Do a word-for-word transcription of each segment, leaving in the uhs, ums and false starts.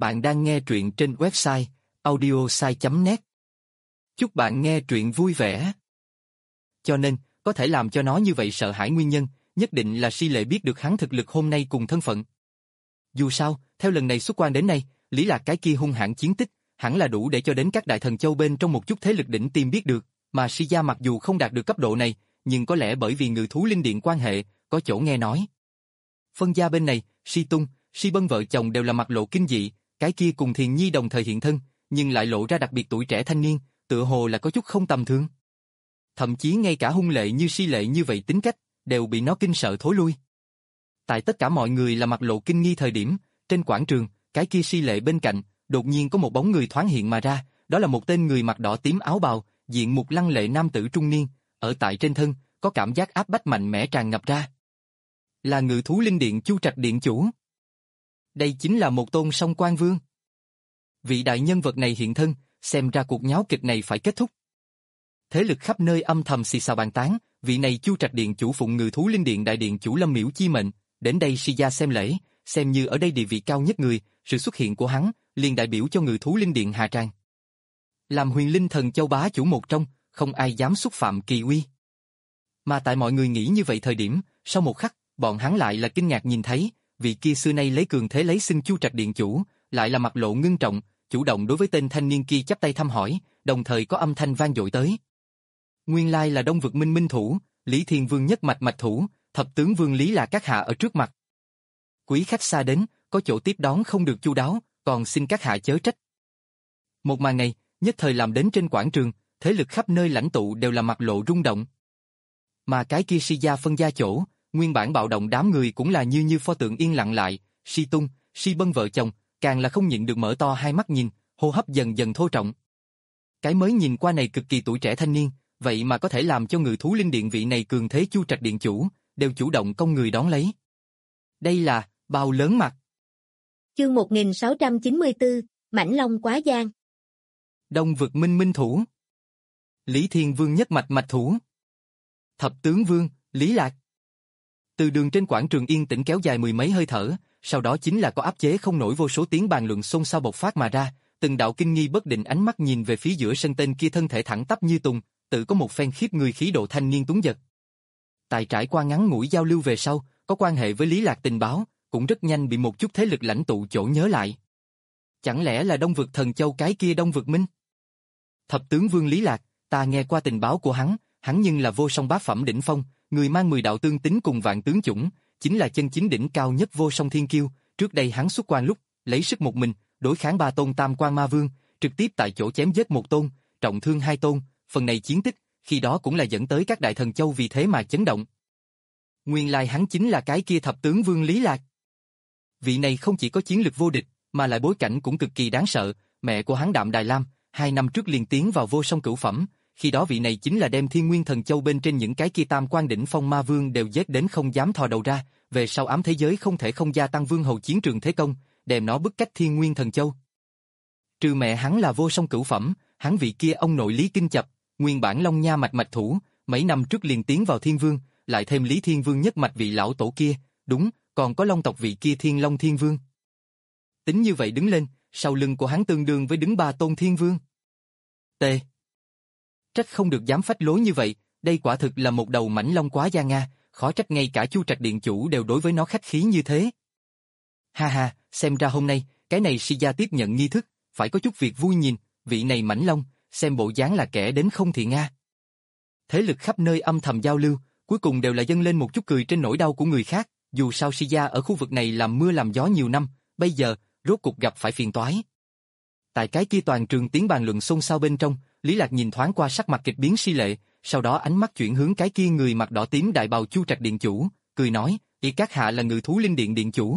Bạn đang nghe truyện trên website audiosai chấm net. Chúc bạn nghe truyện vui vẻ. Cho nên, có thể làm cho nó như vậy sợ hãi nguyên nhân, nhất định là Si Lệ biết được hắn thực lực hôm nay cùng thân phận. Dù sao, theo lần này xuất quan đến nay, Lý Lạc cái kia hung hãn chiến tích, hẳn là đủ để cho đến các đại thần châu bên trong một chút thế lực đỉnh tiêm biết được, mà Si gia mặc dù không đạt được cấp độ này, nhưng có lẽ bởi vì Ngự Thú Linh Điện quan hệ, có chỗ nghe nói. Phân gia bên này, Si Tung, Si Bân vợ chồng đều là mặt lộ kinh dị, cái kia cùng Thiền Nhi đồng thời hiện thân, nhưng lại lộ ra đặc biệt tuổi trẻ thanh niên, tựa hồ là có chút không tầm thường. Thậm chí ngay cả hung lệ như Si Lệ như vậy tính cách, đều bị nó kinh sợ thối lui. Tại tất cả mọi người là mặt lộ kinh nghi thời điểm, trên quảng trường, cái kia Si Lệ bên cạnh, đột nhiên có một bóng người thoáng hiện mà ra, đó là một tên người mặc đỏ tím áo bào, diện mục lăng lệ nam tử trung niên, ở tại trên thân, có cảm giác áp bách mạnh mẽ tràn ngập ra. Là Ngự Thú Linh Điện Chu Trạch Điện Chủ. Đây chính là một tôn Song Quan Vương. Vị đại nhân vật này hiện thân, xem ra cuộc nháo kịch này phải kết thúc. Thế lực khắp nơi âm thầm xì xào bàn tán, vị này Chu Trạch Điện Chủ phụng Ngự Thú Linh Điện đại điện chủ Lâm Miễu chi mệnh, đến đây Si gia xem lễ, xem như ở đây địa vị cao nhất người, sự xuất hiện của hắn, liền đại biểu cho Ngự Thú Linh Điện hạ tràng. Làm Huyền Linh Thần Châu bá chủ một trong, không ai dám xúc phạm kỳ uy. Mà tại mọi người nghĩ như vậy thời điểm, sau một khắc, bọn hắn lại là kinh ngạc nhìn thấy, vị kia xưa nay lấy cường thế lấy xưng Chu Trạch Điện Chủ, lại là mặt lộ ngưng trọng, chủ động đối với tên thanh niên kia chắp tay thăm hỏi, đồng thời có âm thanh vang dội tới. Nguyên lai là Đông Vực Minh Minh Thủ, Lý Thiên Vương nhất mạch mạch thủ, thập tướng Vương Lý là các hạ ở trước mặt. Quý khách xa đến, có chỗ tiếp đón không được chu đáo, còn xin các hạ chớ trách. Một màn này, nhất thời làm đến trên quảng trường, thế lực khắp nơi lãnh tụ đều là mặt lộ rung động. Mà cái kia Si gia phân gia chỗ, nguyên bản bạo động đám người cũng là như như pho tượng yên lặng lại, Si Tung, Si Bân vợ chồng, càng là không nhịn được mở to hai mắt nhìn, hô hấp dần dần thô trọng. Cái mới nhìn qua này cực kỳ tuổi trẻ thanh niên, vậy mà có thể làm cho Ngự Thú Linh Điện vị này cường thế Chu Trạch Điện Chủ, đều chủ động công người đón lấy. Đây là, bao lớn mặt. Chương một nghìn sáu trăm chín mươi tư, Mãnh Long Quá Giang. Đông Vực Minh Minh Thủ. Lý Thiên Vương nhất mạch mạch thủ. Thập tướng Vương, Lý Lạc. Từ đường trên quảng trường yên tĩnh kéo dài mười mấy hơi thở, sau đó chính là có áp chế không nổi vô số tiếng bàn luận xôn xao bộc phát mà ra, từng đạo kinh nghi bất định ánh mắt nhìn về phía giữa sân tên kia thân thể thẳng tắp như tùng, tự có một phen khiếp người khí độ thanh niên tuấn giật. Tại trải qua ngắn ngủi giao lưu về sau, có quan hệ với Lý Lạc tình báo, cũng rất nhanh bị một chút thế lực lãnh tụ chỗ nhớ lại. Chẳng lẽ là Đông Vực Thần Châu cái kia Đông Vực Minh? Thập tướng Vương Lý Lạc, ta nghe qua tình báo của hắn, hắn nhưng là vô song bá phẩm đỉnh phong, người mang mười đạo tương tính cùng vạn tướng chủng, chính là chân chính đỉnh cao nhất vô song thiên kiêu. Trước đây hắn xuất quan lúc, lấy sức một mình, đối kháng ba tôn tam quan ma vương, trực tiếp tại chỗ chém giết một tôn, trọng thương hai tôn, phần này chiến tích, khi đó cũng là dẫn tới các đại thần châu vì thế mà chấn động. Nguyên lai hắn chính là cái kia thập tướng Vương Lý Lạc. Vị này không chỉ có chiến lực vô địch, mà lại bối cảnh cũng cực kỳ đáng sợ, mẹ của hắn Đạm Đài Lam, hai năm trước liền tiến vào vô song cửu phẩm, khi đó vị này chính là đem Thiên Nguyên Thần Châu bên trên những cái kia tam quan đỉnh phong ma vương đều giết đến không dám thò đầu ra, về sau ám thế giới không thể không gia tăng vương hầu chiến trường thế công, đem nó bức cách Thiên Nguyên Thần Châu. Trừ mẹ hắn là vô song cửu phẩm, hắn vị kia ông nội Lý Kinh Chập, nguyên bản Long Nha mạch mạch thủ, mấy năm trước liền tiến vào Thiên Vương, lại thêm Lý Thiên Vương nhất mạch vị lão tổ kia, đúng, còn có Long tộc vị kia Thiên Long Thiên Vương. Tính như vậy đứng lên, sau lưng của hắn tương đương với đứng ba tôn Thiên Vương. T. Trách không được dám phách lối như vậy, đây quả thực là một đầu mãnh long quá giang nga, khó trách ngay cả Chu Trạch Điện Chủ đều đối với nó khách khí như thế. Ha ha, xem ra hôm nay, cái này Si gia tiếp nhận nghi thức, phải có chút việc vui nhìn, vị này mãnh long, xem bộ dáng là kẻ đến không thì nga. Thế lực khắp nơi âm thầm giao lưu, cuối cùng đều là dâng lên một chút cười trên nỗi đau của người khác, dù sao Si gia ở khu vực này làm mưa làm gió nhiều năm, bây giờ, rốt cục gặp phải phiền toái. Tại cái kia toàn trường tiếng bàn luận xôn xao bên trong, Lý Lạc nhìn thoáng qua sắc mặt kịch biến Si Lệ, sau đó ánh mắt chuyển hướng cái kia người mặc đỏ tím đại bào Chu Trạch Điện Chủ, cười nói, ý các hạ là Ngự Thú Linh Điện Điện Chủ.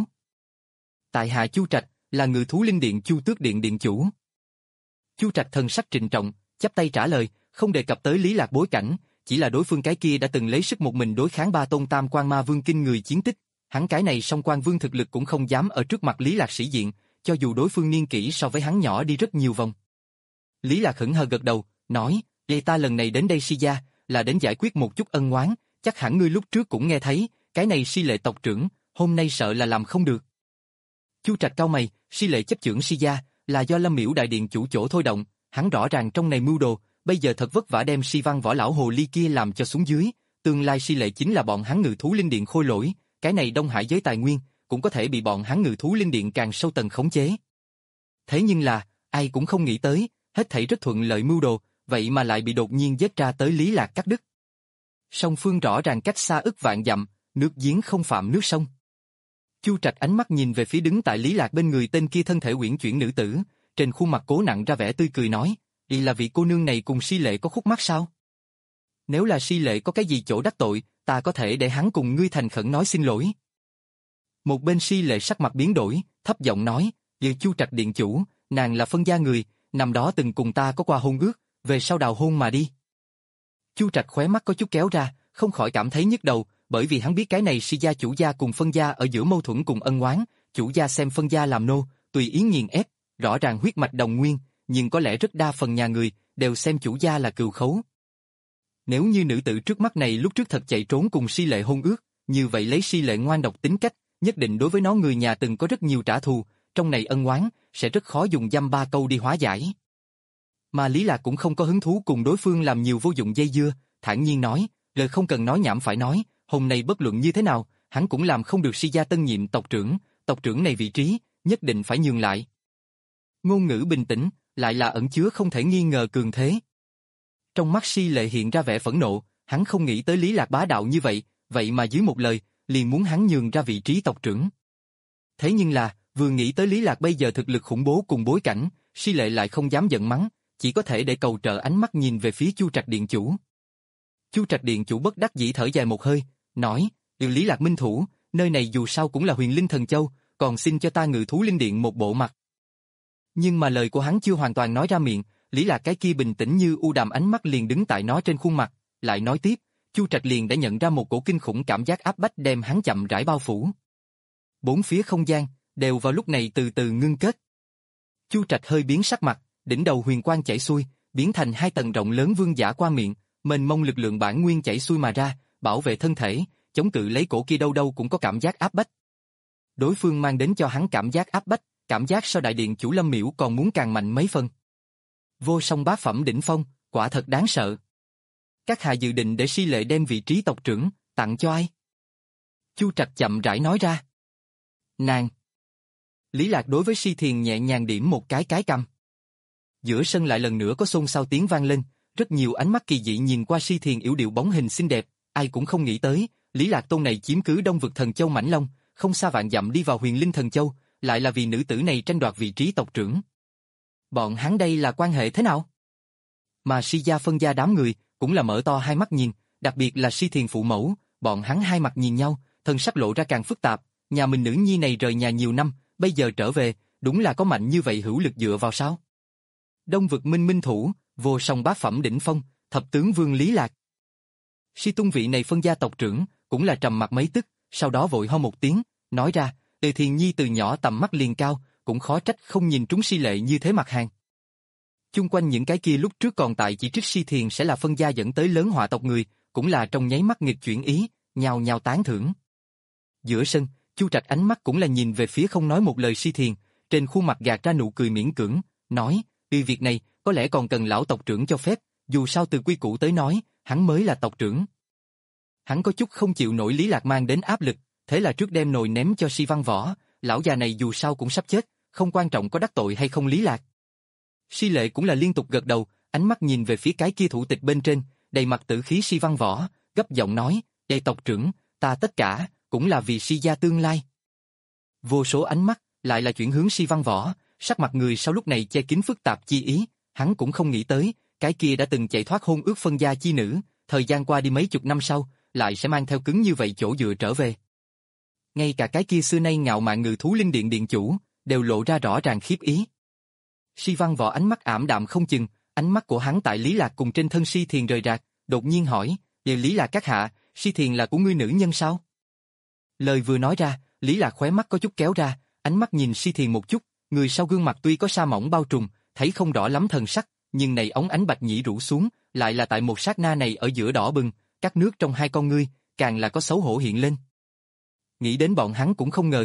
Tại hạ Chu Trạch, là Ngự Thú Linh Điện Chu Tước Điện Điện Chủ. Chu Trạch thần sắc trịnh trọng, chắp tay trả lời, không đề cập tới Lý Lạc bối cảnh, chỉ là đối phương cái kia đã từng lấy sức một mình đối kháng ba tôn tam quan ma vương kinh người chiến tích, hắn cái này song quan vương thực lực cũng không dám ở trước mặt Lý Lạc sĩ diện, cho dù đối phương niên kỷ so với hắn nhỏ đi rất nhiều vòng. Lý Lạc hững hờ gật đầu, nói, "Ê ta lần này đến đây Si gia, là đến giải quyết một chút ân oán, chắc hẳn ngươi lúc trước cũng nghe thấy, cái này Si Lệ tộc trưởng, hôm nay sợ là làm không được." Chu Trạch cau mày, Si Lệ chấp chưởng Si gia, là do Lâm Miễu đại điện chủ chỗ thôi động, hắn rõ ràng trong này mưu đồ, bây giờ thật vất vả đem Si Văn Võ lão hồ ly kia làm cho xuống dưới, tương lai Si Lệ chính là bọn hắn Ngự thú linh điện khôi lỗi, cái này Đông Hải giới tài nguyên, cũng có thể bị bọn hắn Ngự thú linh điện càng sâu tầng khống chế. Thế nhưng là, ai cũng không nghĩ tới, hết thảy rất thuận lợi mưu đồ, vậy mà lại bị đột nhiên giết ra tới Lý Lạc cắt đứt. Song phương rõ ràng cách xa ức vạn dặm, nước giếng không phạm nước sông. Chu Trạch ánh mắt nhìn về phía đứng tại Lý Lạc bên người tên kia thân thể uyển chuyển nữ tử, trên khuôn mặt cố nặng ra vẻ tươi cười nói, "Y là vị cô nương này cùng Si Lệ có khúc mắc sao? Nếu là Si Lệ có cái gì chỗ đắc tội, ta có thể để hắn cùng ngươi thành khẩn nói xin lỗi." Một bên Si Lệ sắc mặt biến đổi, thấp giọng nói, "Như Chu Trạch điện chủ, nàng là phân gia người, năm đó từng cùng ta có qua hôn ước, về sau đào hôn mà đi." Chu Trạch khóe mắt có chút kéo ra, không khỏi cảm thấy nhức đầu, bởi vì hắn biết cái này Si gia chủ gia cùng phân gia ở giữa mâu thuẫn cùng ân oán, chủ gia xem phân gia làm nô, tùy ý nghiền ép, rõ ràng huyết mạch đồng nguyên, nhưng có lẽ rất đa phần nhà người đều xem chủ gia là cừu khấu. Nếu như nữ tử trước mắt này lúc trước thật chạy trốn cùng Si Lệ hôn ước, như vậy lấy Si Lệ ngoan độc tính cách, nhất định đối với nó người nhà từng có rất nhiều trả thù, trong này ân oán sẽ rất khó dùng dăm ba câu đi hóa giải. Mà Lý Lạc cũng không có hứng thú cùng đối phương làm nhiều vô dụng dây dưa, thản nhiên nói, lời không cần nói nhảm phải nói, hôm nay bất luận như thế nào, hắn cũng làm không được Si gia tân nhiệm tộc trưởng, tộc trưởng này vị trí, nhất định phải nhường lại. Ngôn ngữ bình tĩnh, lại là ẩn chứa không thể nghi ngờ cường thế. Trong mắt Si Lệ hiện ra vẻ phẫn nộ, hắn không nghĩ tới Lý Lạc bá đạo như vậy, vậy mà dưới một lời, liền muốn hắn nhường ra vị trí tộc trưởng. Thế nhưng là, vừa nghĩ tới Lý Lạc bây giờ thực lực khủng bố cùng bối cảnh, Si Lệ lại không dám giận mắng, chỉ có thể để cầu trợ ánh mắt nhìn về phía Chu Trạch điện chủ. Chu Trạch điện chủ bất đắc dĩ thở dài một hơi, nói, "Điều Lý Lạc minh thủ, nơi này dù sao cũng là Huyền Linh Thần Châu, còn xin cho ta Ngự thú linh điện một bộ mặt." Nhưng mà lời của hắn chưa hoàn toàn nói ra miệng, Lý Lạc cái kia bình tĩnh như u đàm ánh mắt liền đứng tại nó trên khuôn mặt, lại nói tiếp, Chu Trạch liền đã nhận ra một cổ kinh khủng cảm giác áp bách đem hắn chậm rãi bao phủ. Bốn phía không gian đều vào lúc này từ từ ngưng kết. Chu Trạch hơi biến sắc mặt, đỉnh đầu huyền quang chảy xuôi, biến thành hai tầng rộng lớn vương giả qua miệng, mênh mông lực lượng bản nguyên chảy xuôi mà ra, bảo vệ thân thể, chống cự lấy cổ kia đâu đâu cũng có cảm giác áp bách. Đối phương mang đến cho hắn cảm giác áp bách, cảm giác so đại điện chủ Lâm Miễu còn muốn càng mạnh mấy phần. Vô song bá phẩm đỉnh phong, quả thật đáng sợ. Các hạ dự định để Si Lệ đem vị trí tộc trưởng tặng cho ai? Chu Trạch chậm rãi nói ra. Nàng. Lý Lạc đối với Si Thiền nhẹ nhàng điểm một cái cái cầm. Giữa sân lại lần nữa có xôn xao tiếng vang lên, rất nhiều ánh mắt kỳ dị nhìn qua Si Thiền yểu điệu bóng hình xinh đẹp, ai cũng không nghĩ tới, Lý Lạc tôn này chiếm cứ Đông vực Thần Châu Mãnh Long, không xa vạn dặm đi vào Huyền Linh Thần Châu, lại là vì nữ tử này tranh đoạt vị trí tộc trưởng. Bọn hắn đây là quan hệ thế nào? Mà Si gia phân gia đám người cũng là mở to hai mắt nhìn, đặc biệt là Si Thiền phụ mẫu, bọn hắn hai mặt nhìn nhau, thân sắc lộ ra càng phức tạp, nhà mình nữ nhi này rời nhà nhiều năm, bây giờ trở về, đúng là có mạnh như vậy hữu lực dựa vào sao? Đông vực minh minh thủ, vô song bá phẩm đỉnh phong, thập tướng vương Lý Lạc. Si tung vị này phân gia tộc trưởng, cũng là trầm mặt mấy tức, sau đó vội ho một tiếng, nói ra, Tề Thiền Nhi từ nhỏ tầm mắt liền cao, cũng khó trách không nhìn trúng Si Lệ như thế mặt hàng. Chung quanh những cái kia lúc trước còn tại chỉ trích Si Thiền sẽ là phân gia dẫn tới lớn họa tộc người, cũng là trong nháy mắt nghịch chuyển ý, nhào nhào tán thưởng. Giữa sân, Chu Trạch ánh mắt cũng là nhìn về phía không nói một lời Si Thiền, trên khuôn mặt gạt ra nụ cười miễn cưỡng, nói, "Vì việc này, có lẽ còn cần lão tộc trưởng cho phép, dù sao từ quy củ tới nói, hắn mới là tộc trưởng." Hắn có chút không chịu nổi Lý Lạc mang đến áp lực, thế là trước đem nồi ném cho Si Văn Võ, lão già này dù sao cũng sắp chết, không quan trọng có đắc tội hay không Lý Lạc. Si Lệ cũng là liên tục gật đầu, ánh mắt nhìn về phía cái kia thủ tịch bên trên, đầy mặt tử khí Si Văn Võ, gấp giọng nói, "Đây tộc trưởng, ta tất cả cũng là vì Si gia tương lai." Vô số ánh mắt lại là chuyển hướng Si Văn Võ, sắc mặt người sau lúc này che kín phức tạp chi ý, hắn cũng không nghĩ tới, cái kia đã từng chạy thoát hôn ước phân gia chi nữ, thời gian qua đi mấy chục năm sau, lại sẽ mang theo cứng như vậy chỗ dựa trở về. Ngay cả cái kia xưa nay ngạo mạn Ngự thú linh điện điện chủ, đều lộ ra rõ ràng khiếp ý. Si Văn Võ ánh mắt ảm đạm không chừng, ánh mắt của hắn tại Lý Lạc cùng trên thân Si Thiền rời rạc, đột nhiên hỏi, "Vậy Lý Lạc các hạ, Si Thiền là của ngươi nữ nhân sao?" Lời vừa nói ra, Lý Lạc khóe mắt có chút kéo ra, ánh mắt nhìn Si Thiền một chút, người sau gương mặt tuy có sa mỏng bao trùm, thấy không rõ lắm thần sắc, nhưng này ống ánh bạch nhĩ rủ xuống, lại là tại một sát na này ở giữa đỏ bừng, các nước trong hai con ngươi, càng là có xấu hổ hiện lên. Nghĩ đến bọn hắn cũng không ngờ tới,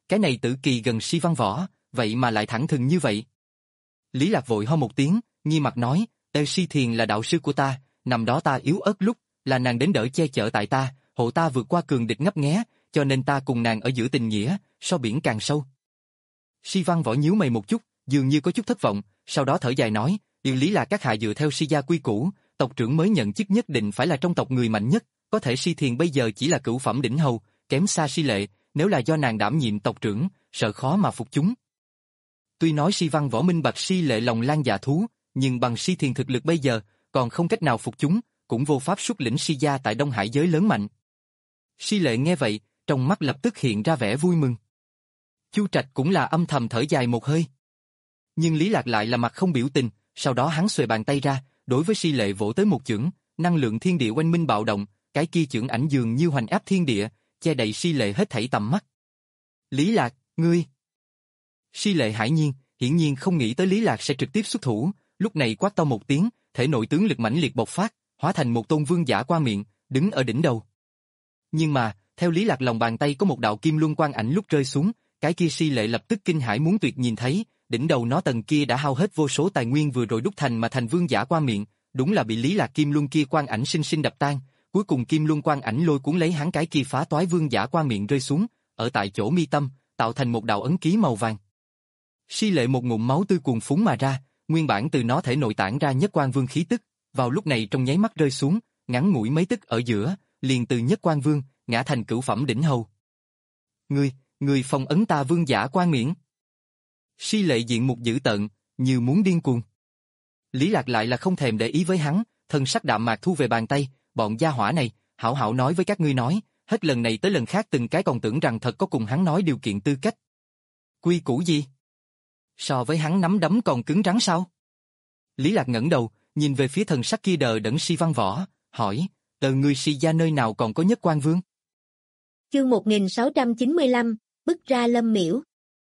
cái này tử kỳ gần Si Văn Võ, vậy mà lại thẳng thừng như vậy. Lý Lạc vội ho một tiếng, nghi mặt nói, Ê Si Thiền là đạo sư của ta, năm đó ta yếu ớt lúc, là nàng đến đỡ che chở tại ta, hộ ta vượt qua cường địch ngấp nghé, cho nên ta cùng nàng ở giữa tình nghĩa, so biển càng sâu. Si Văn Võ nhíu mày một chút, dường như có chút thất vọng, sau đó thở dài nói, điều lý là các hạ dựa theo Si gia quy củ, tộc trưởng mới nhận chức nhất định phải là trong tộc người mạnh nhất, có thể Si Thiền bây giờ chỉ là cửu phẩm đỉnh hầu, kém xa Si Lệ, nếu là do nàng đảm nhiệm tộc trưởng, sợ khó mà phục chúng. Tuy nói Si Văn Võ minh bạch Si Lệ lòng lan dạ thú, nhưng bằng Si Thiền thực lực bây giờ, còn không cách nào phục chúng, cũng vô pháp xuất lĩnh Si gia tại Đông Hải giới lớn mạnh. Si Lệ nghe vậy, trong mắt lập tức hiện ra vẻ vui mừng. Chu Trạch cũng là âm thầm thở dài một hơi. Nhưng Lý Lạc lại là mặt không biểu tình, sau đó hắn xuề bàn tay ra, đối với Si Lệ vỗ tới một chưởng, năng lượng thiên địa oanh minh bạo động, cái kia chưởng ảnh dường như hoành áp thiên địa, che đậy Si Lệ hết thảy tầm mắt. Lý Lạc, ngươi! Si Lệ hãi nhiên, hiển nhiên không nghĩ tới Lý Lạc sẽ trực tiếp xuất thủ, lúc này quát to một tiếng, thể nội tướng lực mãnh liệt bộc phát, hóa thành một tôn vương giả qua miệng, đứng ở đỉnh đầu. Nhưng mà, theo Lý Lạc lòng bàn tay có một đạo kim luân quang ảnh lúc rơi xuống, cái kia Si Lệ lập tức kinh hãi muốn tuyệt nhìn thấy, đỉnh đầu nó tầng kia đã hao hết vô số tài nguyên vừa rồi đúc thành mà thành vương giả qua miệng, đúng là bị Lý Lạc kim luân kia quang ảnh sinh sinh đập tan, cuối cùng kim luân quang ảnh lôi cuốn lấy hắn cái kia phá toái vương giả qua miệng rơi xuống, ở tại chỗ mi tâm, tạo thành một đạo ấn ký màu vàng. Si Lệ một ngụm máu tươi cuồn phún mà ra, nguyên bản từ nó thể nội tản ra nhất quang vương khí tức, vào lúc này trong nháy mắt rơi xuống, ngắn ngủi mấy tức ở giữa, liền từ nhất quang vương ngã thành cửu phẩm đỉnh hầu. Ngươi, ngươi phong ấn ta vương giả qua miệng. Si Lệ diện mục dữ tợn, như muốn điên cuồng. Lý Lạc lại là không thèm để ý với hắn, thân sắc đạm mạc thu về bàn tay, bọn gia hỏa này, hảo hảo nói với các ngươi nói, hết lần này tới lần khác từng cái còn tưởng rằng thật có cùng hắn nói điều kiện tư cách. Quy củ gì? So với hắn nắm đấm còn cứng rắn sao? Lý Lạc ngẩng đầu, nhìn về phía thần sắc kia đờ đẫn Si Văn Võ, hỏi, từ ngươi Si gia nơi nào còn có nhất quan vương? Chương một nghìn sáu trăm chín mươi lăm, bức ra Lâm Miễu.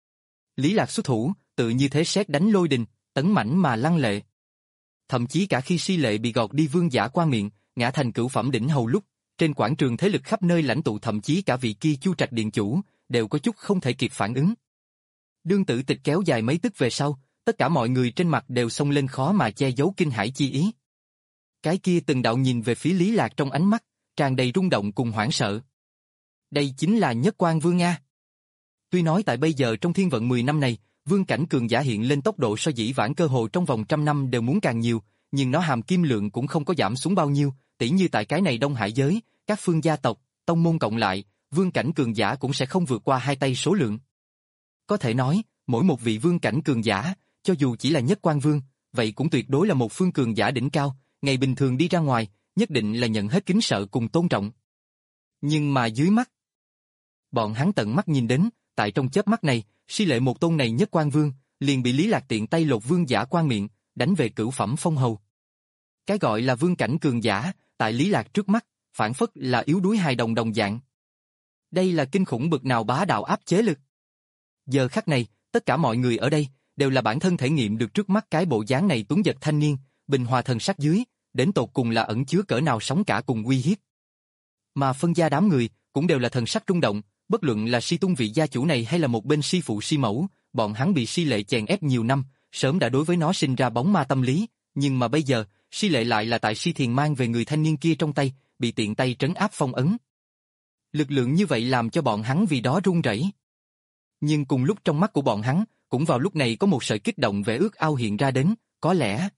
Lý Lạc xuất thủ, tự như thế sét đánh lôi đình, tấn mãnh mà lăng lệ. Thậm chí cả khi Si Lệ bị gọt đi vương giả qua miệng, ngã thành cửu phẩm đỉnh hầu lúc, trên quảng trường thế lực khắp nơi lãnh tụ thậm chí cả vị kia Chu Trạch điện chủ, đều có chút không thể kịp phản ứng. Đương tử tịch kéo dài mấy tức về sau, tất cả mọi người trên mặt đều xông lên khó mà che giấu kinh hãi chi ý. Cái kia từng đạo nhìn về phía Lý Lạc trong ánh mắt, tràn đầy rung động cùng hoảng sợ. Đây chính là nhất quan vương Nga. Tuy nói tại bây giờ trong thiên vận mười năm này, vương cảnh cường giả hiện lên tốc độ so dĩ vãng cơ hồ trong vòng trăm năm đều muốn càng nhiều, nhưng nó hàm kim lượng cũng không có giảm xuống bao nhiêu, tỉ như tại cái này Đông Hải giới, các phương gia tộc, tông môn cộng lại, vương cảnh cường giả cũng sẽ không vượt qua hai tay số lượng. Có thể nói, mỗi một vị vương cảnh cường giả, cho dù chỉ là nhất quan vương, vậy cũng tuyệt đối là một phương cường giả đỉnh cao, ngày bình thường đi ra ngoài, nhất định là nhận hết kính sợ cùng tôn trọng. Nhưng mà dưới mắt, bọn hắn tận mắt nhìn đến, tại trong chớp mắt này, Si Lệ một tôn này nhất quan vương, liền bị Lý Lạc tiện tay lột vương giả quan miệng, đánh về cửu phẩm phong hầu. Cái gọi là vương cảnh cường giả, tại Lý Lạc trước mắt, phản phất là yếu đuối hài đồng đồng dạng. Đây là kinh khủng bực nào bá đạo áp chế lực. Giờ khắc này, tất cả mọi người ở đây, đều là bản thân thể nghiệm được trước mắt cái bộ dáng này tuấn giật thanh niên, bình hòa thần sắc dưới, đến tột cùng là ẩn chứa cỡ nào sóng cả cùng uy hiếp. Mà phân gia đám người, cũng đều là thần sắc rung động, bất luận là Si Tung vị gia chủ này hay là một bên Si phụ Si mẫu, bọn hắn bị Si Lệ chèn ép nhiều năm, sớm đã đối với nó sinh ra bóng ma tâm lý, nhưng mà bây giờ, Si Lệ lại là tại Si Thiền mang về người thanh niên kia trong tay, bị tiện tay trấn áp phong ấn. Lực lượng như vậy làm cho bọn hắn vì đó run rẩy. Nhưng cùng lúc trong mắt của bọn hắn, cũng vào lúc này có một sợi kích động vẻ ước ao hiện ra đến, có lẽ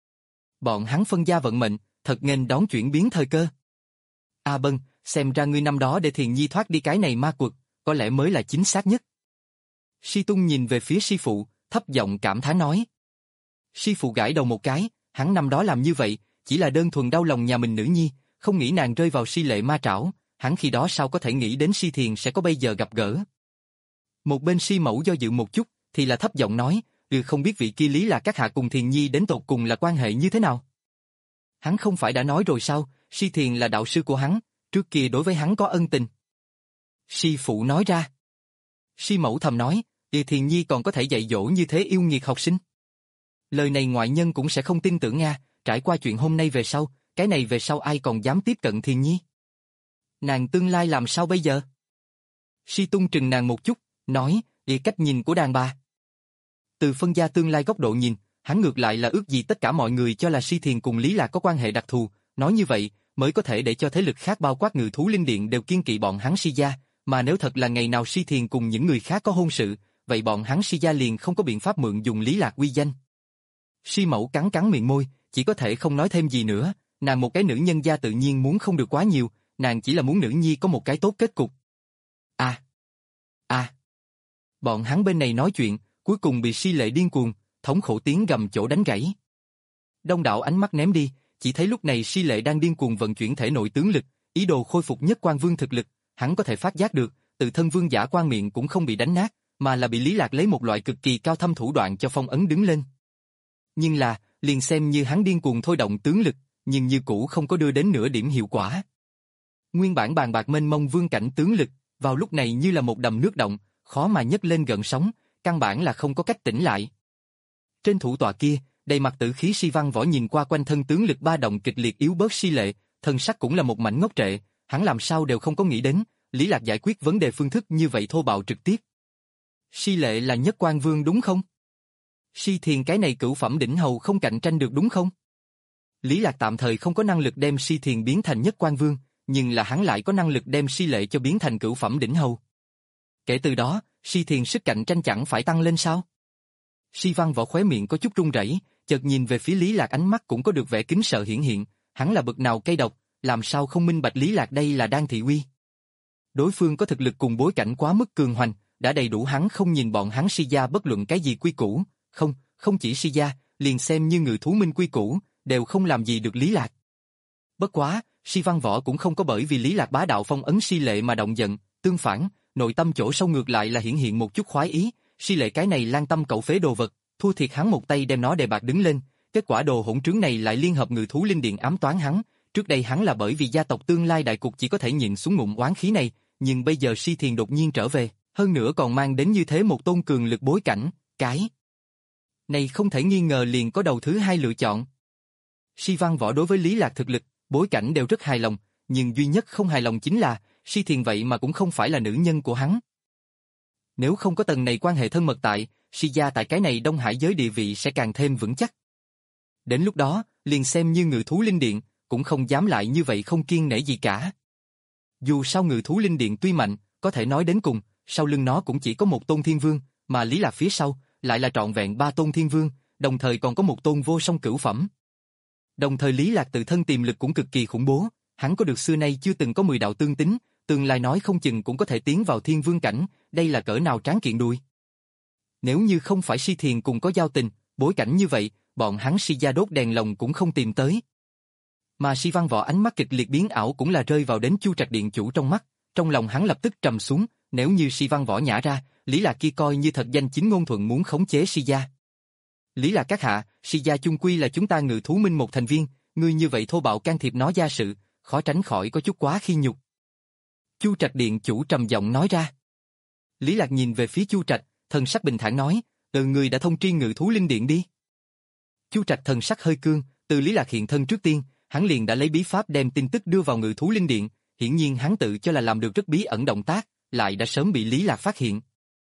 bọn hắn phân gia vận mệnh, thật nghênh đón chuyển biến thời cơ. A Bân, xem ra ngươi năm đó để Thiền Nhi thoát đi cái này ma quật, có lẽ mới là chính xác nhất. Si Tung nhìn về phía Si phụ, thấp giọng cảm thán nói. Si phụ gãi đầu một cái, hắn năm đó làm như vậy, chỉ là đơn thuần đau lòng nhà mình nữ nhi, không nghĩ nàng rơi vào Si Lệ ma trảo, hắn khi đó sao có thể nghĩ đến Si Thiền sẽ có bây giờ gặp gỡ. Một bên Si mẫu do dự một chút, thì là thấp giọng nói, ừ không biết vị kia Lý là các hạ cùng Thiền Nhi đến tột cùng là quan hệ như thế nào. Hắn không phải đã nói rồi sao, Si Thiền là đạo sư của hắn, trước kia đối với hắn có ân tình. Si phụ nói ra. Si mẫu thầm nói, ừ Thiền Nhi còn có thể dạy dỗ như thế yêu nghiệt học sinh. Lời này ngoại nhân cũng sẽ không tin tưởng Nga, trải qua chuyện hôm nay về sau, cái này về sau ai còn dám tiếp cận Thiền Nhi. Nàng tương lai làm sao bây giờ? Si Tung trừng nàng một chút, nói, "Ý cách nhìn của đàn bà." Từ phân gia tương lai góc độ nhìn, hắn ngược lại là ước gì tất cả mọi người cho là Si Thiền cùng Lý Lạc có quan hệ đặc thù, nói như vậy mới có thể để cho thế lực khác bao quát Ngự Thú Linh Điện đều kiên kỵ bọn hắn Si gia, mà nếu thật là ngày nào Si Thiền cùng những người khác có hôn sự, vậy bọn hắn Si gia liền không có biện pháp mượn dùng Lý Lạc uy danh. Si Mẫu cắn cắn miệng môi, chỉ có thể không nói thêm gì nữa, nàng một cái nữ nhân gia tự nhiên muốn không được quá nhiều, nàng chỉ là muốn nữ nhi có một cái tốt kết cục. À, à, bọn hắn bên này nói chuyện, cuối cùng bị Si Lệ điên cuồng, thống khổ tiếng gầm chỗ đánh gãy. Đông đảo ánh mắt ném đi, chỉ thấy lúc này Si Lệ đang điên cuồng vận chuyển thể nội tướng lực, ý đồ khôi phục Nhất Quan Vương thực lực, hắn có thể phát giác được, tự thân vương giả quan miệng cũng không bị đánh nát, mà là bị Lý Lạc lấy một loại cực kỳ cao thâm thủ đoạn cho phong ấn đứng lên. Nhưng là, liền xem như hắn điên cuồng thôi động tướng lực, nhưng như cũ không có đưa đến nửa điểm hiệu quả. Nguyên bản bàn bạc mênh mông vương cảnh tướng lực, vào lúc này như là một đầm nước động, khó mà nhấc lên gợn sóng, căn bản là không có cách tỉnh lại. Trên thủ tọa kia, đầy mặt tử khí Si Văn Võ nhìn qua quanh thân tướng lực ba động kịch liệt yếu bớt Si Lệ, thân sắc cũng là một mảnh ngốc trệ, hắn làm sao đều không có nghĩ đến, Lý Lạc giải quyết vấn đề phương thức như vậy thô bạo trực tiếp. Si Lệ là Nhất Quan Vương đúng không? Si Thiền cái này cửu phẩm đỉnh hầu không cạnh tranh được đúng không? Lý Lạc tạm thời không có năng lực đem Si Thiền biến thành Nhất Quan Vương, nhưng là hắn lại có năng lực đem Si Lệ cho biến thành cửu phẩm đỉnh hầu. Kể từ đó, Si Thiền sức cạnh tranh chẳng phải tăng lên sao? Si Văn Võ khóe miệng có chút run rẩy, chợt nhìn về phía Lý Lạc ánh mắt cũng có được vẻ kính sợ hiển hiện, hắn là bậc nào cây độc, làm sao không minh bạch Lý Lạc đây là đang thị uy. Đối phương có thực lực cùng bối cảnh quá mức cường hoành, đã đầy đủ hắn không nhìn bọn hắn Si gia bất luận cái gì quy củ, không, không chỉ Si gia, liền xem như Ngự Thú Minh quy củ, đều không làm gì được Lý Lạc. Bất quá, Si Văn Võ cũng không có bởi vì Lý Lạc bá đạo phong ấn Si Lệ mà động giận, tương phản, nội tâm chỗ sâu ngược lại là hiển hiện một chút khoái ý, Si Lệ cái này lan tâm cẩu phế đồ vật, thua thiệt hắn một tay đem nó đề bạc đứng lên, kết quả đồ hỗn trướng này lại liên hợp Ngự Thú Linh Điện ám toán hắn, trước đây hắn là bởi vì gia tộc tương lai đại cục chỉ có thể nhịn xuống ngụm oán khí này, nhưng bây giờ Si Thiền đột nhiên trở về, hơn nữa còn mang đến như thế một tôn cường lực bối cảnh, cái này không thể nghi ngờ liền có đầu thứ hai lựa chọn. Si Văn Võ đối với Lý Lạc thực lực, bối cảnh đều rất hài lòng, nhưng duy nhất không hài lòng chính là, Si Thiền vậy mà cũng không phải là nữ nhân của hắn. Nếu không có tầng này quan hệ thân mật tại, Si gia tại cái này Đông Hải giới địa vị sẽ càng thêm vững chắc. Đến lúc đó, liền xem như Ngự Thú Linh Điện, cũng không dám lại như vậy không kiêng nể gì cả. Dù sao Ngự Thú Linh Điện tuy mạnh, có thể nói đến cùng, sau lưng nó cũng chỉ có một tôn thiên vương, mà Lý Lạc phía sau, lại là trọn vẹn ba tôn thiên vương, đồng thời còn có một tôn vô song cửu phẩm. Đồng thời Lý Lạc tự thân tiềm lực cũng cực kỳ khủng bố, hắn có được xưa nay chưa từng có mười đạo tương tính, tương lai nói không chừng cũng có thể tiến vào thiên vương cảnh, đây là cỡ nào tráng kiện đùi. Nếu như không phải Si Thiền cùng có giao tình, bối cảnh như vậy, bọn hắn Si gia đốt đèn lồng cũng không tìm tới. Mà Si Văn Võ ánh mắt kịch liệt biến ảo cũng là rơi vào đến Chu Trạch điện chủ trong mắt, trong lòng hắn lập tức trầm xuống, nếu như Si Văn Võ nhả ra, Lý Lạc kia coi như thật danh chính ngôn thuận muốn khống chế Si gia. Lý Lạc các hạ, Si gia chung quy là chúng ta Ngự Thú Minh một thành viên, ngươi như vậy thô bạo can thiệp nó gia sự, khó tránh khỏi có chút quá khi nhục. Chu Trạch điện chủ trầm giọng nói ra. Lý Lạc nhìn về phía Chu Trạch, thần sắc bình thản nói, từ người đã thông tri Ngự Thú Linh Điện đi. Chu Trạch thần sắc hơi cương, từ Lý Lạc hiện thân trước tiên, hắn liền đã lấy bí pháp đem tin tức đưa vào Ngự Thú Linh Điện, hiển nhiên hắn tự cho là làm được rất bí ẩn động tác, lại đã sớm bị Lý Lạc phát hiện.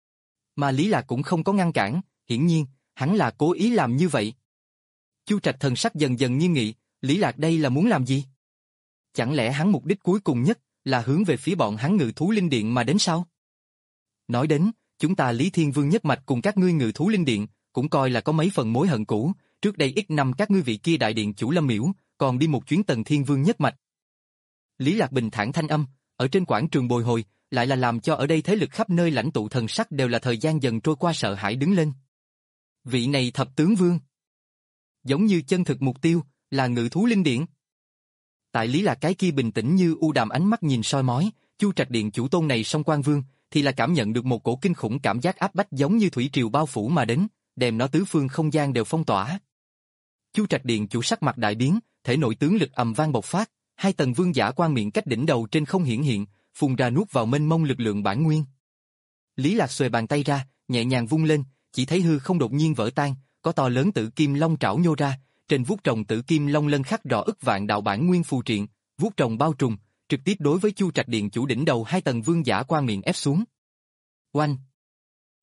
Mà Lý Lạc cũng không có ngăn cản, hiển nhiên, hắn là cố ý làm như vậy. Chu Trạch thần sắc dần dần nghiêm nghị, Lý Lạc đây là muốn làm gì? Chẳng lẽ hắn mục đích cuối cùng nhất là hướng về phía bọn hắn Ngự Thú Linh Điện mà đến sao? Nói đến, chúng ta Lý Thiên Vương nhất mạch cùng các ngươi Ngự Thú Linh Điện, cũng coi là có mấy phần mối hận cũ, trước đây ít năm các ngươi vị kia đại điện chủ Lâm Miễu, còn đi một chuyến Tần Thiên Vương nhất mạch. Lý Lạc bình thản thanh âm, ở trên quảng trường bồi hồi, lại là làm cho ở đây thế lực khắp nơi lãnh tụ thần sắc đều là thời gian dần trôi qua sợ hãi đứng lên. Vị này thập tướng vương, giống như chân thực mục tiêu, là Ngự Thú Linh Điện. Tại Lý Lạc cái kia bình tĩnh như u đàm ánh mắt nhìn soi mói, Chu Trạch điện chủ tôn này song quan vương, thì là cảm nhận được một cổ kinh khủng cảm giác áp bách giống như thủy triều bao phủ mà đến, đem nó tứ phương không gian đều phong tỏa. Chu Trạch điện chủ sắc mặt đại biến, thể nội tướng lực ầm vang bộc phát, hai tầng vương giả quan miệng cách đỉnh đầu trên không hiển hiện, phun ra nuốt vào mênh mông lực lượng bản nguyên. Lý Lạc xuề bàn tay ra, nhẹ nhàng vung lên, chỉ thấy hư không đột nhiên vỡ tan, có to lớn tử kim long trảo nhô ra, trên vuốt rồng tử kim long lân khắc rõ ức vạn đạo bản nguyên phù triện, vuốt rồng bao trùm, trực tiếp đối với Chu Trạch điện chủ đỉnh đầu hai tầng vương giả quan miệng ép xuống. Oanh!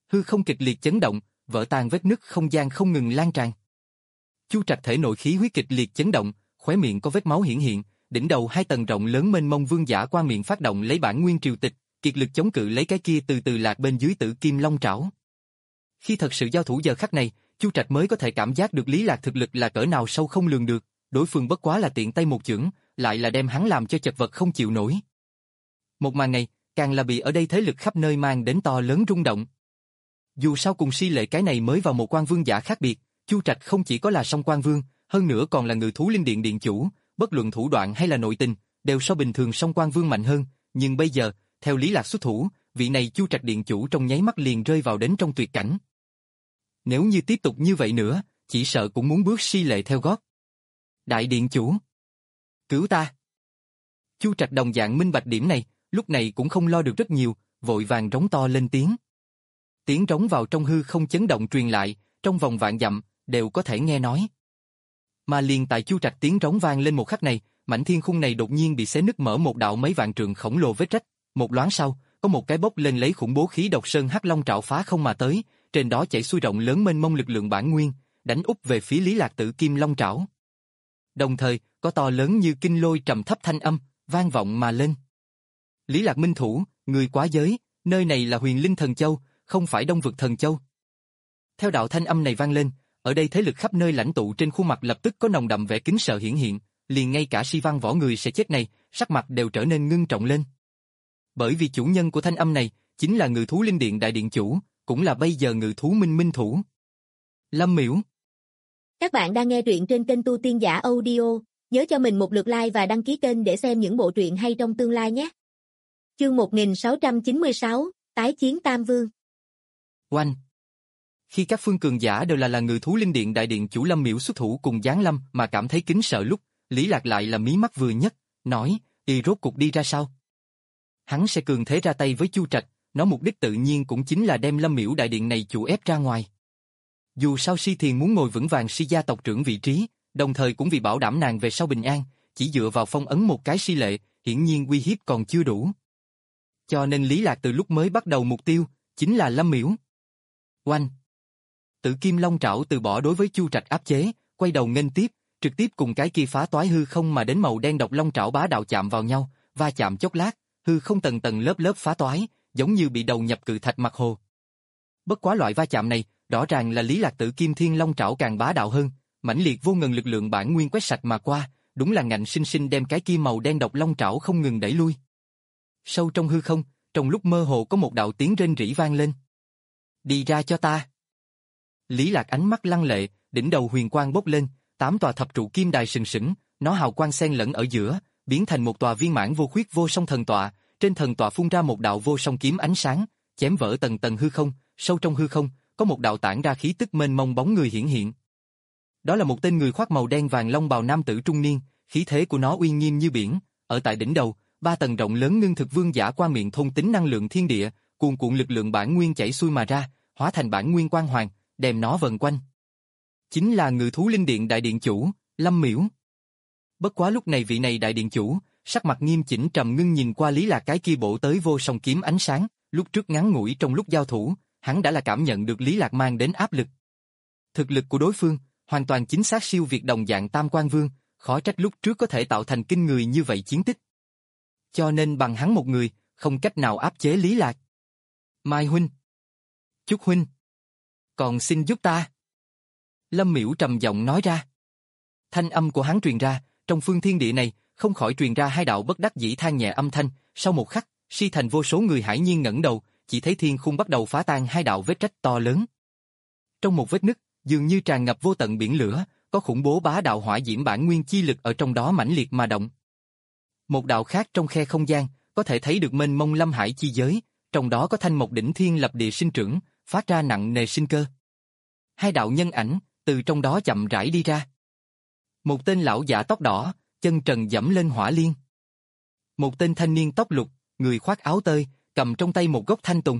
Hư không kịch liệt chấn động, vỡ tan vết nứt không gian không ngừng lan tràn. Chu Trạch thể nội khí huyết kịch liệt chấn động, khóe miệng có vết máu hiển hiện, đỉnh đầu hai tầng rộng lớn mênh mông vương giả qua miệng phát động lấy bản nguyên triều tịch, kiệt lực chống cự lấy cái kia từ từ lạc bên dưới Tử Kim Long Trảo. Khi thật sự giao thủ giờ khắc này, Chu Trạch mới có thể cảm giác được Lý Lạc thực lực là cỡ nào sâu không lường được, đối phương bất quá là tiện tay một chưởng, lại là đem hắn làm cho chật vật không chịu nổi. Một màn này, càng là bị ở đây thế lực khắp nơi mang đến to lớn rung động. Dù sao cùng Si Lệ cái này mới vào một quan vương giả khác biệt, Chu Trạch không chỉ có là song quan vương, hơn nữa còn là Ngự Thú Linh Điện điện chủ, bất luận thủ đoạn hay là nội tình, đều so bình thường song quan vương mạnh hơn, nhưng bây giờ, theo Lý Lạc xuất thủ, vị này Chu Trạch điện chủ trong nháy mắt liền rơi vào đến trong tuyệt cảnh. Nếu như tiếp tục như vậy nữa, chỉ sợ cũng muốn bước Si Lệ theo gót. Đại điện chủ, cứu ta. Chu Trạch đồng dạng minh bạch điểm này, lúc này cũng không lo được rất nhiều, vội vàng rống to lên tiếng. Tiếng rống vào trong hư không chấn động truyền lại, trong vòng vạn dặm, đều có thể nghe nói. Mà liền tại Chu Trạch tiếng rống vang lên một khắc này, mảnh thiên khung này đột nhiên bị xé nứt mở một đạo mấy vạn trượng khổng lồ vết rách, một loáng sau, có một cái bốc lên lấy khủng bố khí độc sơn hắc long trảo phá không mà tới, trên đó chảy xuôi rộng lớn mênh mông lực lượng bản nguyên, đánh úp về phía Lý Lạc Tử Kim Long trảo. Đồng thời, có to lớn như kinh lôi trầm thấp thanh âm vang vọng mà lên. Lý Lạc minh thủ, người quá giới, nơi này là Huyền Linh Thần Châu, không phải Đông Vực Thần Châu. Theo đạo thanh âm này vang lên, ở đây thế lực khắp nơi lãnh tụ trên khuôn mặt lập tức có nồng đậm vẻ kính sợ hiển hiện, liền ngay cả Si Văn Võ người sẽ chết này, sắc mặt đều trở nên ngưng trọng lên. Bởi vì chủ nhân của thanh âm này chính là Ngự Thú Linh Điện đại điện chủ, cũng là bây giờ Ngự Thú Minh Minh thủ. Lâm Miểu. Các bạn đang nghe truyện trên kênh Tu Tiên Giả Audio, nhớ cho mình một lượt like và đăng ký kênh để xem những bộ truyện hay trong tương lai nhé. Chương một nghìn sáu trăm chín mươi sáu, Tái chiến Tam Vương. Oanh. Khi các phương cường giả đều là là Ngự Thú Linh Điện đại điện chủ Lâm Miểu xuất thủ cùng giáng lâm mà cảm thấy kính sợ lúc, Lý Lạc lại là mí mắt vừa nhất, nói, y rốt cục đi ra sao? Hắn sẽ cường thế ra tay với Chu Trạch, nó mục đích tự nhiên cũng chính là đem Lâm Miểu đại điện này chủ ép ra ngoài. Dù sao Si Thiền muốn ngồi vững vàng Si gia tộc trưởng vị trí, đồng thời cũng vì bảo đảm nàng về sau bình an, chỉ dựa vào phong ấn một cái Si Lệ, hiển nhiên uy hiếp còn chưa đủ. Cho nên Lý Lạc từ lúc mới bắt đầu mục tiêu, chính là Lâm Miểu. Oanh! Tử Kim Long trảo từ bỏ đối với Chu Trạch áp chế, quay đầu nghênh tiếp, trực tiếp cùng cái kia phá toái hư không mà đến màu đen độc long trảo bá đạo chạm vào nhau, va chạm chốc lát, hư không tầng tầng lớp lớp phá toái, giống như bị đầu nhập cự thạch mặt hồ. Bất quá loại va chạm này, rõ ràng là Lý Lạc Tử Kim Thiên Long trảo càng bá đạo hơn, mãnh liệt vô ngần lực lượng bản nguyên quét sạch mà qua, đúng là ngạnh sinh sinh đem cái kia màu đen độc long trảo không ngừng đẩy lui. Sâu trong hư không, trong lúc mơ hồ có một đạo tiếng rên rỉ vang lên. Đi ra cho ta. Lý Lạc ánh mắt lăng lệ, đỉnh đầu huyền quang bốc lên, tám tòa thập trụ kim đài sừng sững, nó hào quang xen lẫn ở giữa, biến thành một tòa viên mãn vô khuyết vô song thần tọa, trên thần tọa phun ra một đạo vô song kiếm ánh sáng, chém vỡ tầng tầng hư không, sâu trong hư không, có một đạo tản ra khí tức mênh mông bóng người hiển hiện. Đó là một tên người khoác màu đen vàng long bào nam tử trung niên, khí thế của nó uy nghiêm như biển, ở tại đỉnh đầu, ba tầng rộng lớn ngưng thực vương giả qua miệng thôn tính năng lượng thiên địa, cuồn cuộn lực lượng bản nguyên chảy xuôi mà ra, hóa thành bản nguyên quang hoàng, đem nó vần quanh. Chính là Ngự Thú Linh Điện đại điện chủ, Lâm Miểu. Bất quá lúc này vị này đại điện chủ, sắc mặt nghiêm chỉnh trầm ngưng nhìn qua Lý Lạc cái kia bổ tới vô song kiếm ánh sáng, lúc trước ngắn ngủi trong lúc giao thủ, hắn đã là cảm nhận được Lý Lạc mang đến áp lực. Thực lực của đối phương, hoàn toàn chính xác siêu việt đồng dạng Tam Quan Vương, khó trách lúc trước có thể tạo thành kinh người như vậy chiến tích. Cho nên bằng hắn một người, không cách nào áp chế Lý Lạc. Mai huynh, Chúc huynh, còn xin giúp ta. Lâm Miểu trầm giọng nói ra. Thanh âm của hắn truyền ra, trong phương thiên địa này, không khỏi truyền ra hai đạo bất đắc dĩ than nhẹ âm thanh, sau một khắc, Si thành vô số người hải nhiên ngẩng đầu, chỉ thấy thiên khung bắt đầu phá tan hai đạo vết rách to lớn. Trong một vết nứt, dường như tràn ngập vô tận biển lửa, có khủng bố bá đạo hỏa diễm bản nguyên chi lực ở trong đó mãnh liệt mà động. Một đạo khác trong khe không gian, có thể thấy được mênh mông lâm hải chi giới, trong đó có thanh mộc đỉnh thiên lập địa sinh trưởng, phát ra nặng nề sinh cơ. Hai đạo nhân ảnh, từ trong đó chậm rãi đi ra. Một tên lão giả tóc đỏ, chân trần dẫm lên hỏa liên. Một tên thanh niên tóc lục, người khoác áo tơi, cầm trong tay một gốc thanh tùng.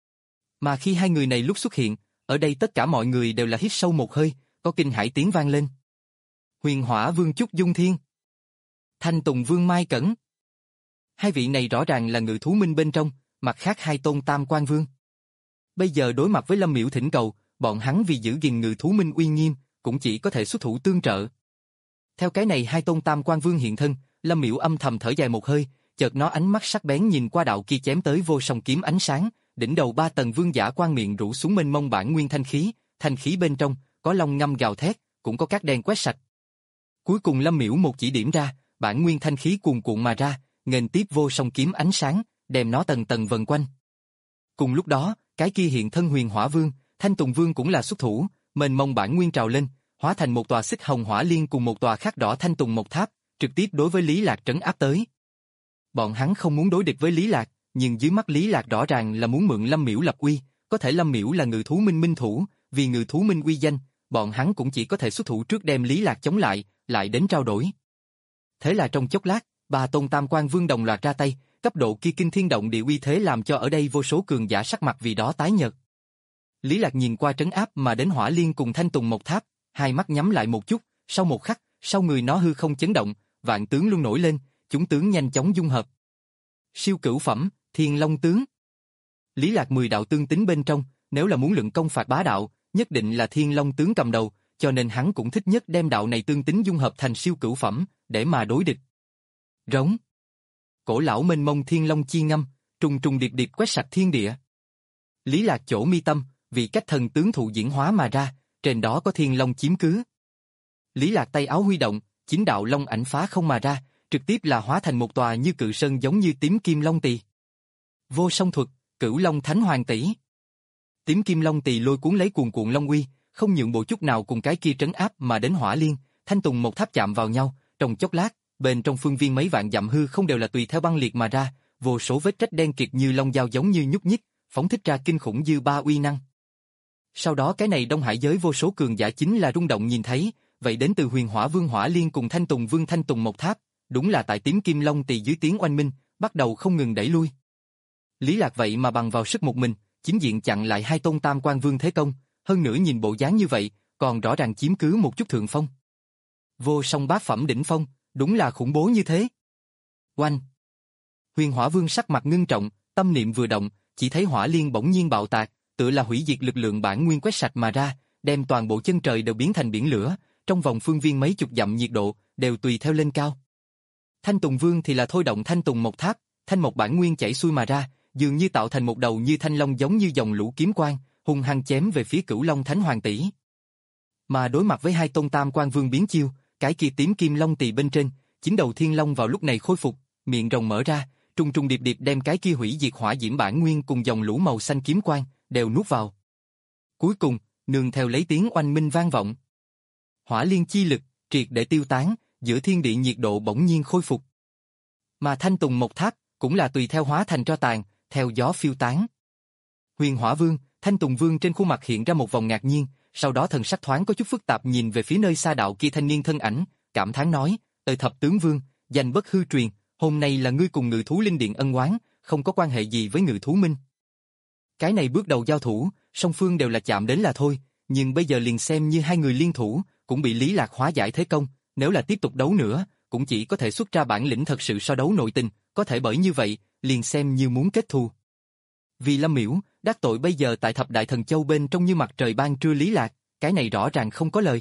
Mà khi hai người này lúc xuất hiện, ở đây tất cả mọi người đều là hít sâu một hơi, có kinh hãi tiếng vang lên. Huyền Hỏa Vương Chúc Dung Thiên, Thanh Tùng Vương Mai Cẩn. Hai vị này rõ ràng là Ngự Thú Minh bên trong, mặt khác hai tôn Tam Quan Vương. Bây giờ đối mặt với Lâm Miểu thỉnh cầu, bọn hắn vì giữ gìn ngự thú minh uy nghiêm, cũng chỉ có thể xuất thủ tương trợ. Theo cái này hai tôn tam quan vương hiện thân, Lâm Miểu âm thầm thở dài một hơi, chợt nó ánh mắt sắc bén nhìn qua đạo kia chém tới vô song kiếm ánh sáng, đỉnh đầu ba tầng vương giả quan miệng rũ xuống mênh mông bản nguyên thanh khí, thanh khí bên trong có long ngâm gào thét, cũng có cát đen quét sạch. Cuối cùng Lâm Miểu một chỉ điểm ra, bản nguyên thanh khí cuồn cuộn mà ra, nghênh tiếp vô song kiếm ánh sáng, đem nó tầng tầng vần quanh. Cùng lúc đó, cái kia hiện thân Huyền Hỏa Vương, Thanh Tùng Vương cũng là xuất thủ, mênh mông bản nguyên trào lên, hóa thành một tòa xích hồng hỏa liên cùng một tòa khắc đỏ thanh tùng mộc tháp, trực tiếp đối với Lý Lạc trấn áp tới. Bọn hắn không muốn đối địch với Lý Lạc, nhưng dưới mắt Lý Lạc rõ ràng là muốn mượn Lâm Miểu lập uy, có thể Lâm Miểu là ngự thú minh minh thủ, vì ngự thú minh uy danh, bọn hắn cũng chỉ có thể xuất thủ trước đem Lý Lạc chống lại, lại đến trao đổi. Thế là trong chốc lát, ba tôn tam quan vương đồng loạt ra tay, cấp độ kia kinh thiên động địa uy thế làm cho ở đây vô số cường giả sắc mặt vì đó tái nhợt. Lý Lạc nhìn qua trấn áp mà đến hỏa liên cùng thanh tùng mộc tháp, hai mắt nhắm lại một chút, sau một khắc, sau người nó hư không chấn động, vạn tướng luôn nổi lên, chúng tướng nhanh chóng dung hợp. Siêu cửu phẩm, Thiên Long tướng. Lý Lạc mười đạo tương tính bên trong, nếu là muốn lượng công phạt bá đạo, nhất định là Thiên Long tướng cầm đầu, cho nên hắn cũng thích nhất đem đạo này tương tính dung hợp thành siêu cửu phẩm, để mà đối địch. Rống. Cổ lão mênh mông Thiên Long chi ngâm, trùng trùng điệp điệp quét sạch thiên địa. Lý Lạc chỗ mi tâm, vì cách thần tướng thụ diễn hóa mà ra, trên đó có Thiên Long chiếm cứ. Lý Lạc tay áo huy động, chín đạo long ảnh phá không mà ra, trực tiếp là hóa thành một tòa như cự sơn giống như tím kim long tỳ. Vô song thuật, Cửu Long Thánh Hoàng tỷ. Tím kim long tỳ lôi cuốn lấy cuồn cuộn long uy, không nhượng bộ chút nào cùng cái kia trấn áp mà đến hỏa liên, thanh tùng một tháp chạm vào nhau, trong chốc lát, bên trong phương viên mấy vạn dặm hư không đều là tùy theo băng liệt mà ra, vô số vết rách đen kịt như long dao giống như nhúc nhích, phóng thích ra kinh khủng dư ba uy năng. Sau đó cái này Đông Hải giới vô số cường giả chính là rung động nhìn thấy, vậy đến từ Huyền Hỏa Vương Hỏa Liên cùng Thanh Tùng Vương Thanh Tùng một tháp, đúng là tại tím kim long tỳ dưới tiếng oanh minh, bắt đầu không ngừng đẩy lui. Lý Lạc vậy mà bằng vào sức một mình, chính diện chặn lại hai tôn tam quan vương thế công, hơn nữa nhìn bộ dáng như vậy, còn rõ ràng chiếm cứ một chút thượng phong. Vô song bát phẩm đỉnh phong, đúng là khủng bố như thế. Oanh! Huyền Hỏa Vương sắc mặt ngưng trọng, tâm niệm vừa động, chỉ thấy hỏa liên bỗng nhiên bạo tạc, tựa là hủy diệt lực lượng bản nguyên quét sạch mà ra, đem toàn bộ chân trời đều biến thành biển lửa, trong vòng phương viên mấy chục dặm nhiệt độ đều tùy theo lên cao. Thanh Tùng Vương thì là thôi động Thanh Tùng Mộc Tháp, thanh mộc bản nguyên chảy xuôi mà ra, dường như tạo thành một đầu như thanh long giống như dòng lũ kiếm quang, hung hăng chém về phía Cửu Long Thánh Hoàng tỷ. Mà đối mặt với hai tôn tam quan vương biến chiêu, cái kia tím kim long tỳ bên trên, chín đầu thiên long vào lúc này khôi phục, miệng rồng mở ra, trùng trùng điệp điệp đem cái kia hủy diệt hỏa diễm bản nguyên cùng dòng lũ màu xanh kiếm quang đều nuốt vào. Cuối cùng, nương theo lấy tiếng oanh minh vang vọng, hỏa liên chi lực triệt để tiêu tán, giữa thiên địa nhiệt độ bỗng nhiên khôi phục. Mà Thanh Tùng Mộc Tháp cũng là tùy theo hóa thành tro tàn, theo gió phiêu tán. Huyền Hỏa Vương, Thanh Tùng Vương trên khuôn mặt hiện ra một vòng ngạc nhiên, sau đó thần sắc thoáng có chút phức tạp nhìn về phía nơi xa đạo kia thanh niên thân ảnh, cảm thán nói: "Ơi Thập tướng Vương, danh bất hư truyền, hôm nay là ngươi cùng Ngự thú linh điện ân oán, không có quan hệ gì với Ngự thú minh." Cái này bước đầu giao thủ, song phương đều là chạm đến là thôi, nhưng bây giờ liền xem như hai người liên thủ, cũng bị Lý Lạc hóa giải thế công, nếu là tiếp tục đấu nữa, cũng chỉ có thể xuất ra bản lĩnh thật sự so đấu nội tình, có thể bởi như vậy, liền xem như muốn kết thù. Vì Lâm Miểu, đắc tội bây giờ tại Thập Đại Thần Châu bên trong như mặt trời ban trưa Lý Lạc, cái này rõ ràng không có lời.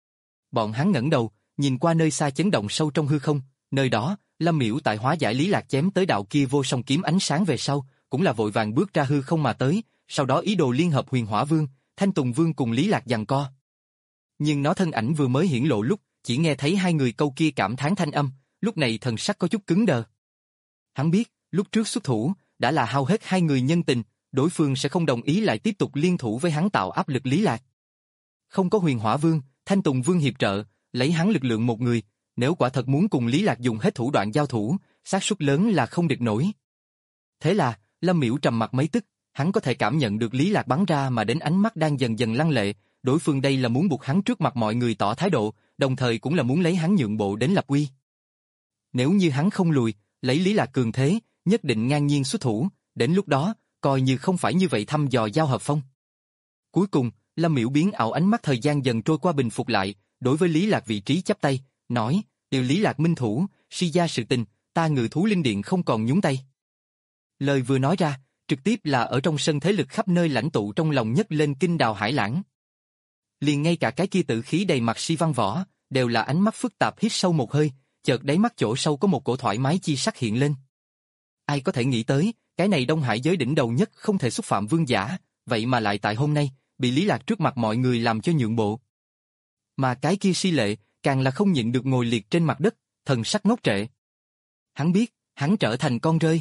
Bọn hắn ngẩng đầu, nhìn qua nơi xa chấn động sâu trong hư không, nơi đó, Lâm Miểu tại hóa giải Lý Lạc chém tới đạo kia vô song kiếm ánh sáng về sau, cũng là vội vàng bước ra hư không mà tới, sau đó ý đồ liên hợp Huyền Hỏa Vương, Thanh Tùng Vương cùng Lý Lạc giằng co. Nhưng nó thân ảnh vừa mới hiển lộ lúc, chỉ nghe thấy hai người câu kia cảm thán thanh âm, lúc này thần sắc có chút cứng đờ. Hắn biết, lúc trước xuất thủ, đã là hao hết hai người nhân tình, đối phương sẽ không đồng ý lại tiếp tục liên thủ với hắn tạo áp lực Lý Lạc. Không có Huyền Hỏa Vương, Thanh Tùng Vương hiệp trợ, lấy hắn lực lượng một người, nếu quả thật muốn cùng Lý Lạc dùng hết thủ đoạn giao thủ, xác suất lớn là không địch nổi. Thế là, Lâm Miểu trầm mặt mấy tức, hắn có thể cảm nhận được Lý Lạc bắn ra mà đến ánh mắt đang dần dần lăng lệ, đối phương đây là muốn buộc hắn trước mặt mọi người tỏ thái độ, đồng thời cũng là muốn lấy hắn nhượng bộ đến lập uy. Nếu như hắn không lùi, lấy Lý Lạc cường thế, nhất định ngang nhiên xuất thủ, đến lúc đó, coi như không phải như vậy thăm dò giao hợp phong. Cuối cùng, Lâm Miểu biến ảo ánh mắt thời gian dần trôi qua bình phục lại, đối với Lý Lạc vị trí chắp tay, nói: "Điều Lý Lạc minh thủ, suy gia sự tình, ta Ngự thú linh điện không còn nhúng tay." Lời vừa nói ra, trực tiếp là ở trong sân thế lực khắp nơi lãnh tụ trong lòng nhất lên kinh đào hải lãng. Liền ngay cả cái kia tử khí đầy mặt Si Văn Võ, đều là ánh mắt phức tạp hít sâu một hơi, chợt đáy mắt chỗ sâu có một cổ thoải mái chi sắc hiện lên. Ai có thể nghĩ tới, cái này Đông Hải giới đỉnh đầu nhất không thể xúc phạm vương giả, vậy mà lại tại hôm nay, bị Lý Lạc trước mặt mọi người làm cho nhượng bộ. Mà cái kia Si Lệ, càng là không nhịn được ngồi liệt trên mặt đất, thần sắc ngốc trệ. Hắn biết, hắn trở thành con rơi.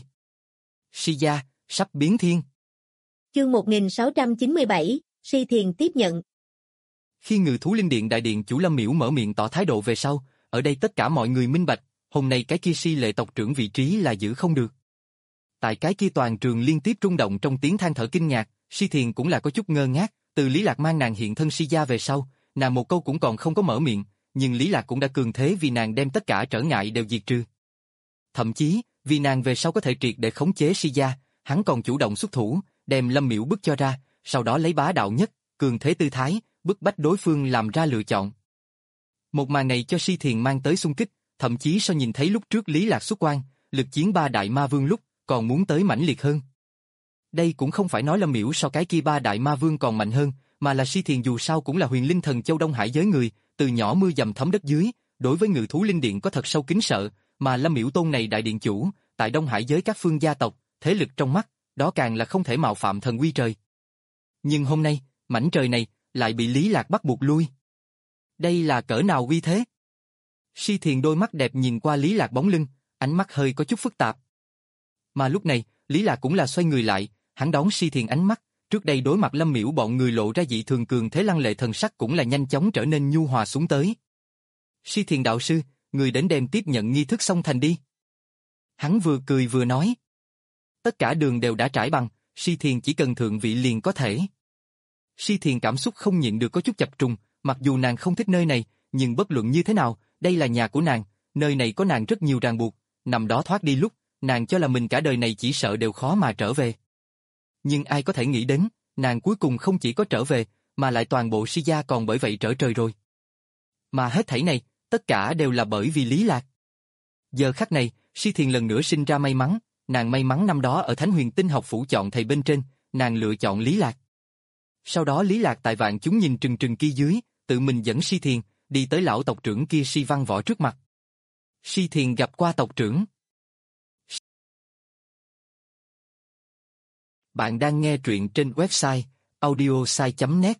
Si gia, sắp biến thiên. Chương một nghìn sáu trăm chín mươi bảy, Si Thiền tiếp nhận. Khi Ngự Thú Linh Điện đại điện chủ Lâm Miễu mở miệng tỏ thái độ về sau, ở đây tất cả mọi người minh bạch, hôm nay cái kia Si Lệ tộc trưởng vị trí là giữ không được. Tại cái kia toàn trường liên tiếp rung động trong tiếng than thở kinh ngạc, Si Thiền cũng là có chút ngơ ngác, từ Lý Lạc mang nàng hiện thân Si gia về sau, nàng một câu cũng còn không có mở miệng, nhưng Lý Lạc cũng đã cường thế vì nàng đem tất cả trở ngại đều diệt trừ. Thậm chí, vì nàng về sau có thể triệt để khống chế Si gia, hắn còn chủ động xuất thủ, đem Lâm Miễu bức cho ra, sau đó lấy bá đạo nhất, cường thế tư thái, bức bách đối phương làm ra lựa chọn. Một màn này cho Si Thiền mang tới xung kích, thậm chí so nhìn thấy lúc trước Lý Lạc xuất quan, lực chiến ba đại ma vương lúc, còn muốn tới mãnh liệt hơn. Đây cũng không phải nói Lâm Miễu so cái kia ba đại ma vương còn mạnh hơn, mà là Si Thiền dù sao cũng là huyền linh thần châu Đông Hải giới người, từ nhỏ mưa dầm thấm đất dưới, đối với Ngự Thú Linh Điện có thật sâu kính sợ, mà Lâm Miễu tôn này đại điện chủ, tại Đông Hải giới các phương gia tộc, thế lực trong mắt, đó càng là không thể mạo phạm thần uy trời. Nhưng hôm nay, mảnh trời này, lại bị Lý Lạc bắt buộc lui. Đây là cỡ nào uy thế? Si Thiền đôi mắt đẹp nhìn qua Lý Lạc bóng lưng, ánh mắt hơi có chút phức tạp. Mà lúc này, Lý Lạc cũng là xoay người lại, hắn đón Si Thiền ánh mắt, trước đây đối mặt Lâm Miễu bọn người lộ ra dị thường cường thế lăng lệ thần sắc cũng là nhanh chóng trở nên nhu hòa xuống tới. Si Thiền đạo sư, người đến đem tiếp nhận nghi thức xong thành đi. Hắn vừa cười vừa nói. Tất cả đường đều đã trải bằng, Si Thiền chỉ cần thượng vị liền có thể. Si Thiền cảm xúc không nhịn được có chút chập trùng, mặc dù nàng không thích nơi này, nhưng bất luận như thế nào, đây là nhà của nàng, nơi này có nàng rất nhiều ràng buộc, nằm đó thoát đi lúc, nàng cho là mình cả đời này chỉ sợ đều khó mà trở về. Nhưng ai có thể nghĩ đến, nàng cuối cùng không chỉ có trở về, mà lại toàn bộ Si gia còn bởi vậy trở trời rồi. Mà hết thảy này, tất cả đều là bởi vì Lý Lạc. Giờ khắc này, Si Thiền lần nữa sinh ra may mắn, nàng may mắn năm đó ở Thánh Huyền Tinh học phủ chọn thầy bên trên, nàng lựa chọn Lý Lạc. Sau đó Lý Lạc tại vạn chúng nhìn trừng trừng kia dưới, tự mình dẫn Si Thiền, đi tới lão tộc trưởng kia Si Văn Võ trước mặt. Si Thiền gặp qua tộc trưởng. Bạn đang nghe truyện trên website audiosai chấm net.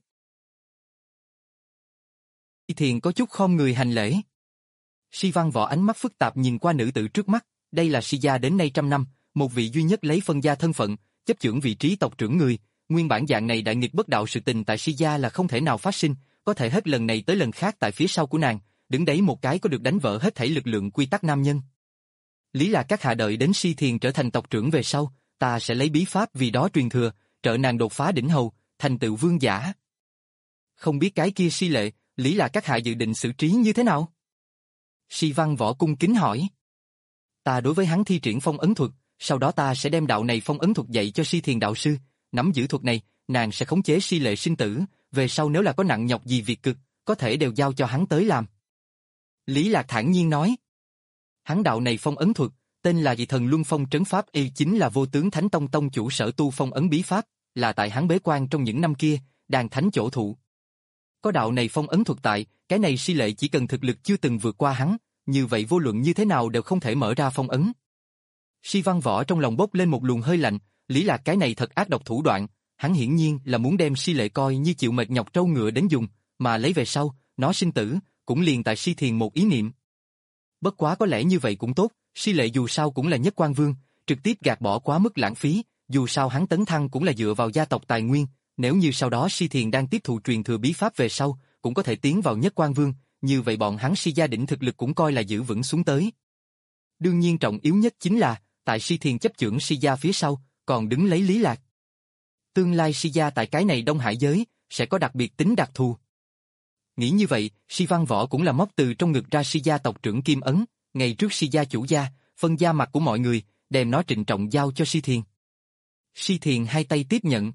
Si Thiền có chút khom người hành lễ. Si Văn Võ ánh mắt phức tạp nhìn qua nữ tử trước mắt, đây là Si gia đến nay trăm năm, một vị duy nhất lấy phân gia thân phận, chấp chưởng vị trí tộc trưởng người, nguyên bản dạng này đại nghịch bất đạo sự tình tại Si gia là không thể nào phát sinh, có thể hết lần này tới lần khác tại phía sau của nàng, đứng đấy một cái có được đánh vỡ hết thảy lực lượng quy tắc nam nhân. Lý là các hạ đợi đến Si Thiền trở thành tộc trưởng về sau, ta sẽ lấy bí pháp vì đó truyền thừa, trợ nàng đột phá đỉnh hầu, thành tựu vương giả. Không biết cái kia Si Lệ, Lý là các hạ dự định xử trí như thế nào? Si Văn Võ cung kính hỏi. Ta đối với hắn thi triển phong ấn thuật, sau đó ta sẽ đem đạo này phong ấn thuật dạy cho Si Thiền đạo sư, nắm giữ thuật này, nàng sẽ khống chế Si Lệ sinh tử, về sau nếu là có nặng nhọc gì việc cực, có thể đều giao cho hắn tới làm. Lý Lạc thản nhiên nói. Hắn đạo này phong ấn thuật, tên là Dị Thần Luân Phong Trấn Pháp, y chính là Vô Tướng Thánh Tông tông chủ sở tu phong ấn bí pháp, là tại hắn bế quan trong những năm kia, đàn thánh chỗ thụ. Có đạo này phong ấn thuật tại, cái này Si Lệ chỉ cần thực lực chưa từng vượt qua hắn, như vậy vô luận như thế nào đều không thể mở ra phong ấn. Si Văn Võ trong lòng bốc lên một luồng hơi lạnh, Lý Lạc cái này thật ác độc thủ đoạn, hắn hiển nhiên là muốn đem Si Lệ coi như chịu mệt nhọc trâu ngựa đến dùng, mà lấy về sau, nó sinh tử, cũng liền tại Si Thiền một ý niệm. Bất quá có lẽ như vậy cũng tốt, Si Lệ dù sao cũng là nhất quan vương, trực tiếp gạt bỏ quá mức lãng phí, dù sao hắn tấn thăng cũng là dựa vào gia tộc tài nguyên, nếu như sau đó Si Thiền đang tiếp thụ truyền thừa bí pháp về sau, cũng có thể tiến vào nhất quan vương, như vậy bọn hắn Si gia đỉnh thực lực cũng coi là giữ vững xuống tới. Đương nhiên trọng yếu nhất chính là, tại Si Thiền chấp chưởng Si gia phía sau, còn đứng lấy Lý Lạc. Tương lai Si gia tại cái này Đông Hải giới, sẽ có đặc biệt tính đặc thù. Nghĩ như vậy, Si Văn Võ cũng là móc từ trong ngực ra Si gia tộc trưởng Kim Ấn, ngày trước Si gia chủ gia, phân gia mặt của mọi người, đem nó trịnh trọng giao cho Si Thiền. Si Thiền hai tay tiếp nhận.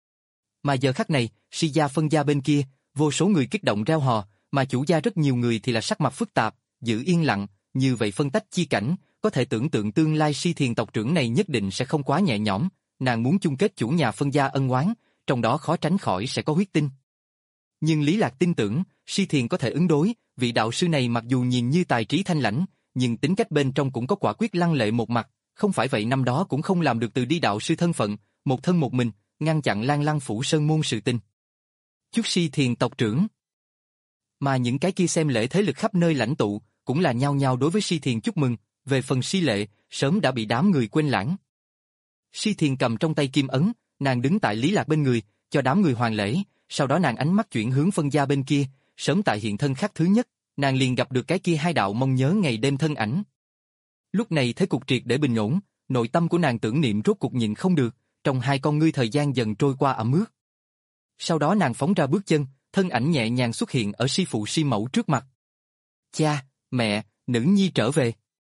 Mà giờ khắc này, Si gia phân gia bên kia, vô số người kích động reo hò, mà chủ gia rất nhiều người thì là sắc mặt phức tạp, giữ yên lặng, như vậy phân tách chi cảnh, có thể tưởng tượng tương lai Si Thiền tộc trưởng này nhất định sẽ không quá nhẹ nhõm, nàng muốn chung kết chủ nhà phân gia ân oán, trong đó khó tránh khỏi sẽ có huyết tinh. Nhưng Lý Lạc tin tưởng, Si Thiền có thể ứng đối, vị đạo sư này mặc dù nhìn như tài trí thanh lãnh, nhưng tính cách bên trong cũng có quả quyết lăng lệ một mặt, không phải vậy năm đó cũng không làm được từ đi đạo sư thân phận, một thân một mình, ngăn chặn Lan Lăng phủ sơn môn sự tình. Chúc Si Thiền tộc trưởng. Mà những cái kia xem lễ thế lực khắp nơi lãnh tụ, cũng là nhao nhao đối với Si Thiền chúc mừng, về phần Si Lệ, sớm đã bị đám người quên lãng. Si Thiền cầm trong tay kim ấn, nàng đứng tại Lý Lạc bên người, cho đám người hoàn lễ, sau đó nàng ánh mắt chuyển hướng phân gia bên kia, sớm tại hiện thân khắc thứ nhất, nàng liền gặp được cái kia hai đạo mong nhớ ngày đêm thân ảnh. Lúc này thế cục triệt để bình ổn, nội tâm của nàng tưởng niệm rốt cục nhịn không được, trong hai con ngươi thời gian dần trôi qua ẩm ướt. Sau đó nàng phóng ra bước chân, thân ảnh nhẹ nhàng xuất hiện ở Si phụ Si mẫu trước mặt. Cha, mẹ, nữ nhi trở về.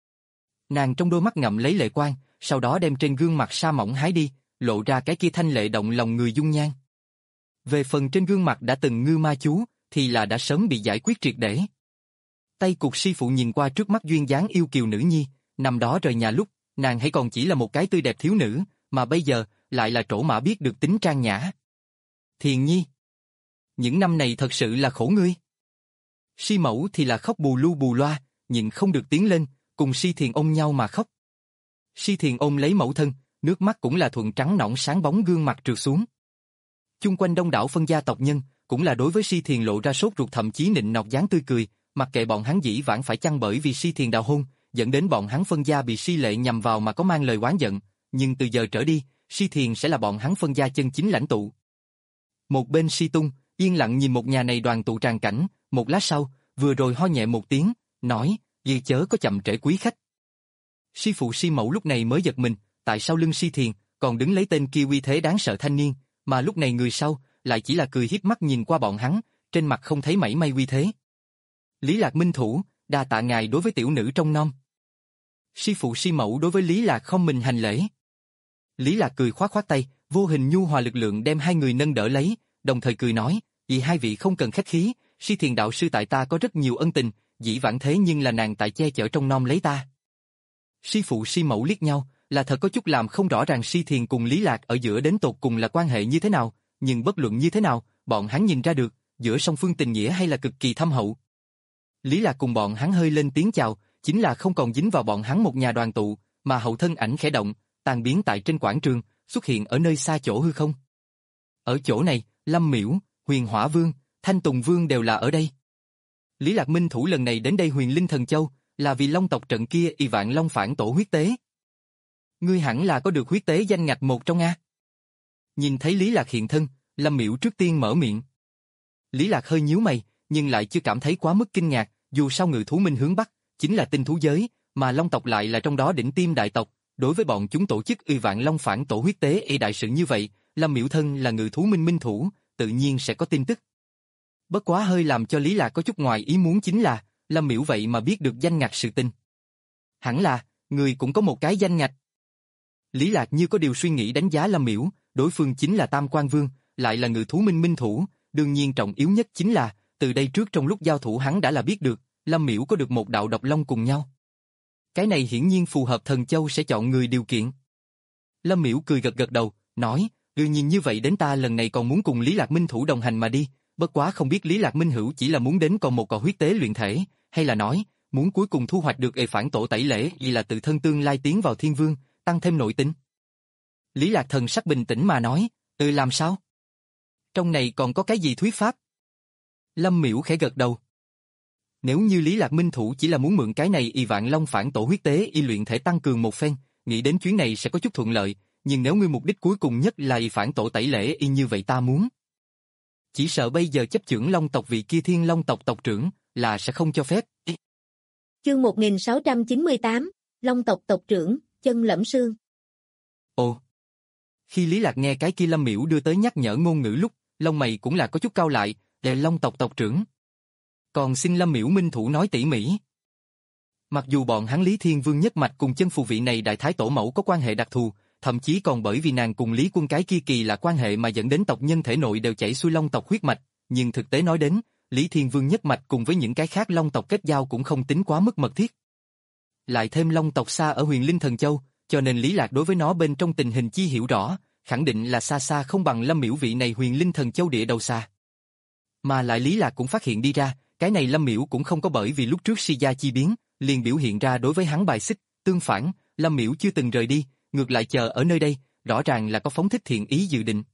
Nàng trong đôi mắt ngậm lấy lệ quang, sau đó đem trên gương mặt sa mỏng hái đi, lộ ra cái kia thanh lệ động lòng người dung nhan. Về phần trên gương mặt đã từng ngư ma chú, thì là đã sớm bị giải quyết triệt để. Tay cục Si phụ nhìn qua trước mắt duyên dáng yêu kiều nữ nhi, năm đó rời nhà lúc, nàng hãy còn chỉ là một cái tươi đẹp thiếu nữ, mà bây giờ, lại là trổ mã biết được tính trang nhã. Thiền nhi. Những năm này thật sự là khổ ngươi. Si mẫu thì là khóc bù lu bù loa, nhịn không được tiến lên, cùng Si Thiền ôm nhau mà khóc. Si Thiền ôm lấy mẫu thân, nước mắt cũng là thuận trắng nõn sáng bóng gương mặt trượt xuống. Chung quanh đông đảo phân gia tộc nhân, cũng là đối với Si Thiền lộ ra sốt ruột thậm chí nịnh nọt dáng tươi cười, mặc kệ bọn hắn dĩ vãng phải chăng bởi vì Si Thiền đào hôn, dẫn đến bọn hắn phân gia bị Si Lệ nhằm vào mà có mang lời oán giận, nhưng từ giờ trở đi, Si Thiền sẽ là bọn hắn phân gia chân chính lãnh tụ. Một bên Si Tung, yên lặng nhìn một nhà này đoàn tụ tràn cảnh, một lát sau, vừa rồi ho nhẹ một tiếng, nói, "Ghi chớ có chậm trễ quý khách." Si phụ Si mẫu lúc này mới giật mình, tại sao lưng Si Thiền còn đứng lấy tên kia uy thế đáng sợ thanh niên, mà lúc này người sau lại chỉ là cười hiếp mắt nhìn qua bọn hắn, trên mặt không thấy mảy may uy thế. Lý Lạc minh thủ, đa tạ ngài đối với tiểu nữ trong nom. Si phụ Si mẫu đối với Lý Lạc không mình hành lễ. Lý Lạc cười khoát khoát tay, vô hình nhu hòa lực lượng đem hai người nâng đỡ lấy, đồng thời cười nói, vì hai vị không cần khách khí, Si Thiền đạo sư tại ta có rất nhiều ân tình, dĩ vãng thế nhưng là nàng tại che chở trong nom lấy ta. Si phụ Si mẫu liếc nhau, là thật có chút làm không rõ ràng Si Thiền cùng Lý Lạc ở giữa đến tột cùng là quan hệ như thế nào, nhưng bất luận như thế nào, bọn hắn nhìn ra được, giữa song phương tình nghĩa hay là cực kỳ thâm hậu. Lý Lạc cùng bọn hắn hơi lên tiếng chào, chính là không còn dính vào bọn hắn một nhà đoàn tụ, mà hậu thân ảnh khẽ động, tan biến tại trên quảng trường, xuất hiện ở nơi xa chỗ hư không. Ở chỗ này, Lâm Miễu, Huyền Hỏa Vương, Thanh Tùng Vương đều là ở đây. Lý Lạc minh thủ lần này đến đây Huyền Linh Thần Châu, là vì Long tộc trận kia y vạn Long phản tổ huyết tế. Ngươi hẳn là có được huyết tế danh ngạch một trong a. Nhìn thấy Lý Lạc hiện thân, Lâm Miễu trước tiên mở miệng. Lý Lạc hơi nhíu mày, nhưng lại chưa cảm thấy quá mức kinh ngạc, dù sao Ngự thú minh hướng bắc, chính là tinh thú giới, mà Long tộc lại là trong đó đỉnh tiêm đại tộc, đối với bọn chúng tổ chức y vạn Long phản tổ huyết tế y đại sự như vậy, Lâm Miễu thân là Ngự thú minh minh thủ, tự nhiên sẽ có tin tức. Bất quá hơi làm cho Lý Lạc có chút ngoài ý muốn chính là, Lâm Miễu vậy mà biết được danh ngạch sự tình. Hẳn là, người cũng có một cái danh ngạch. Lý Lạc như có điều suy nghĩ đánh giá Lâm Miễu, đối phương chính là Tam Quan Vương, lại là Ngự thú minh minh thủ, đương nhiên trọng yếu nhất chính là, từ đây trước trong lúc giao thủ hắn đã là biết được, Lâm Miễu có được một đạo độc long cùng nhau. Cái này hiển nhiên phù hợp Thần Châu sẽ chọn người điều kiện. Lâm Miễu cười gật gật đầu, nói, đương nhiên như vậy đến ta lần này còn muốn cùng Lý Lạc minh thủ đồng hành mà đi, bất quá không biết Lý Lạc minh hữu chỉ là muốn đến còn một cò huyết tế luyện thể, hay là nói, muốn cuối cùng thu hoạch được ề phản tổ tẩy lễ vì là tự thân tương lai tiến vào Thiên Vương, tăng thêm nội tính. Lý Lạc thần sắc bình tĩnh mà nói, ừ làm sao? Trong này còn có cái gì thuyết pháp? Lâm Miễu khẽ gật đầu. Nếu như Lý Lạc minh thủ chỉ là muốn mượn cái này y vạn Long phản tổ huyết tế y luyện thể tăng cường một phen, nghĩ đến chuyến này sẽ có chút thuận lợi, nhưng nếu ngươi mục đích cuối cùng nhất là y phản tổ tẩy lễ y như vậy ta muốn. Chỉ sợ bây giờ chấp chưởng Long tộc vị kia Thiên Long tộc tộc trưởng là sẽ không cho phép. Chương một nghìn sáu trăm chín mươi tám, Long tộc tộc trưởng, Chân Lẫm Sương. Ồ. Khi Lý Lạc nghe cái kia Lâm Miễu đưa tới nhắc nhở ngôn ngữ lúc, lông mày cũng là có chút cau lại, để Long tộc tộc trưởng. Còn xin Lâm Miễu minh thủ nói tỉ mỉ. Mặc dù bọn hắn Lý Thiên Vương nhất mạch cùng chân phù vị này đại thái tổ mẫu có quan hệ đặc thù, thậm chí còn bởi vì nàng cùng Lý Quân cái kia kỳ là quan hệ mà dẫn đến tộc nhân thể nội đều chảy xuôi Long tộc huyết mạch, nhưng thực tế nói đến, Lý Thiên Vương nhất mạch cùng với những cái khác Long tộc kết giao cũng không tính quá mức mật thiết. Lại thêm Long tộc xa ở Huyền Linh Thần Châu, cho nên Lý Lạc đối với nó bên trong tình hình chi hiểu rõ, khẳng định là xa xa không bằng Lâm Miễu vị này huyền linh thần châu địa đầu xa. Mà lại Lý Lạc cũng phát hiện đi ra, cái này Lâm Miễu cũng không có bởi vì lúc trước si gia chi biến, liền biểu hiện ra đối với hắn bài xích, tương phản, Lâm Miễu chưa từng rời đi, ngược lại chờ ở nơi đây, rõ ràng là có phóng thích thiện ý dự định.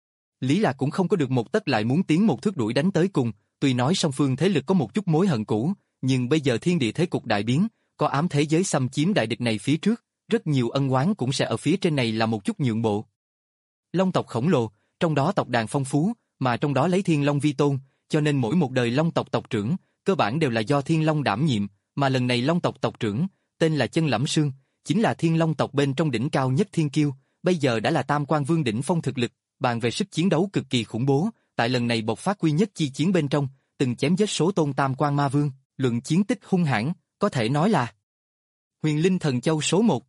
Lý Lạc cũng không có được một tấc lại muốn tiến một thước đuổi đánh tới cùng, tuy nói song phương thế lực có một chút mối hận cũ, nhưng bây giờ thiên địa thế cục đại biến, có ám thế giới xâm chiếm đại địch này phía trước, rất nhiều ân oán cũng sẽ ở phía trên này là một chút nhượng bộ. Long tộc khổng lồ, trong đó tộc đàn phong phú, mà trong đó lấy Thiên Long vi tôn, cho nên mỗi một đời Long tộc tộc trưởng, cơ bản đều là do Thiên Long đảm nhiệm, mà lần này Long tộc tộc trưởng, tên là Chân Lẫm Sương, chính là Thiên Long tộc bên trong đỉnh cao nhất thiên kiêu, bây giờ đã là Tam Quan Vương đỉnh phong thực lực, bàn về sức chiến đấu cực kỳ khủng bố, tại lần này bộc phát quy nhất chi chiến bên trong, từng chém giết số tôn Tam Quan Ma Vương, luận chiến tích hung hãn, có thể nói là huyền linh thần châu số một.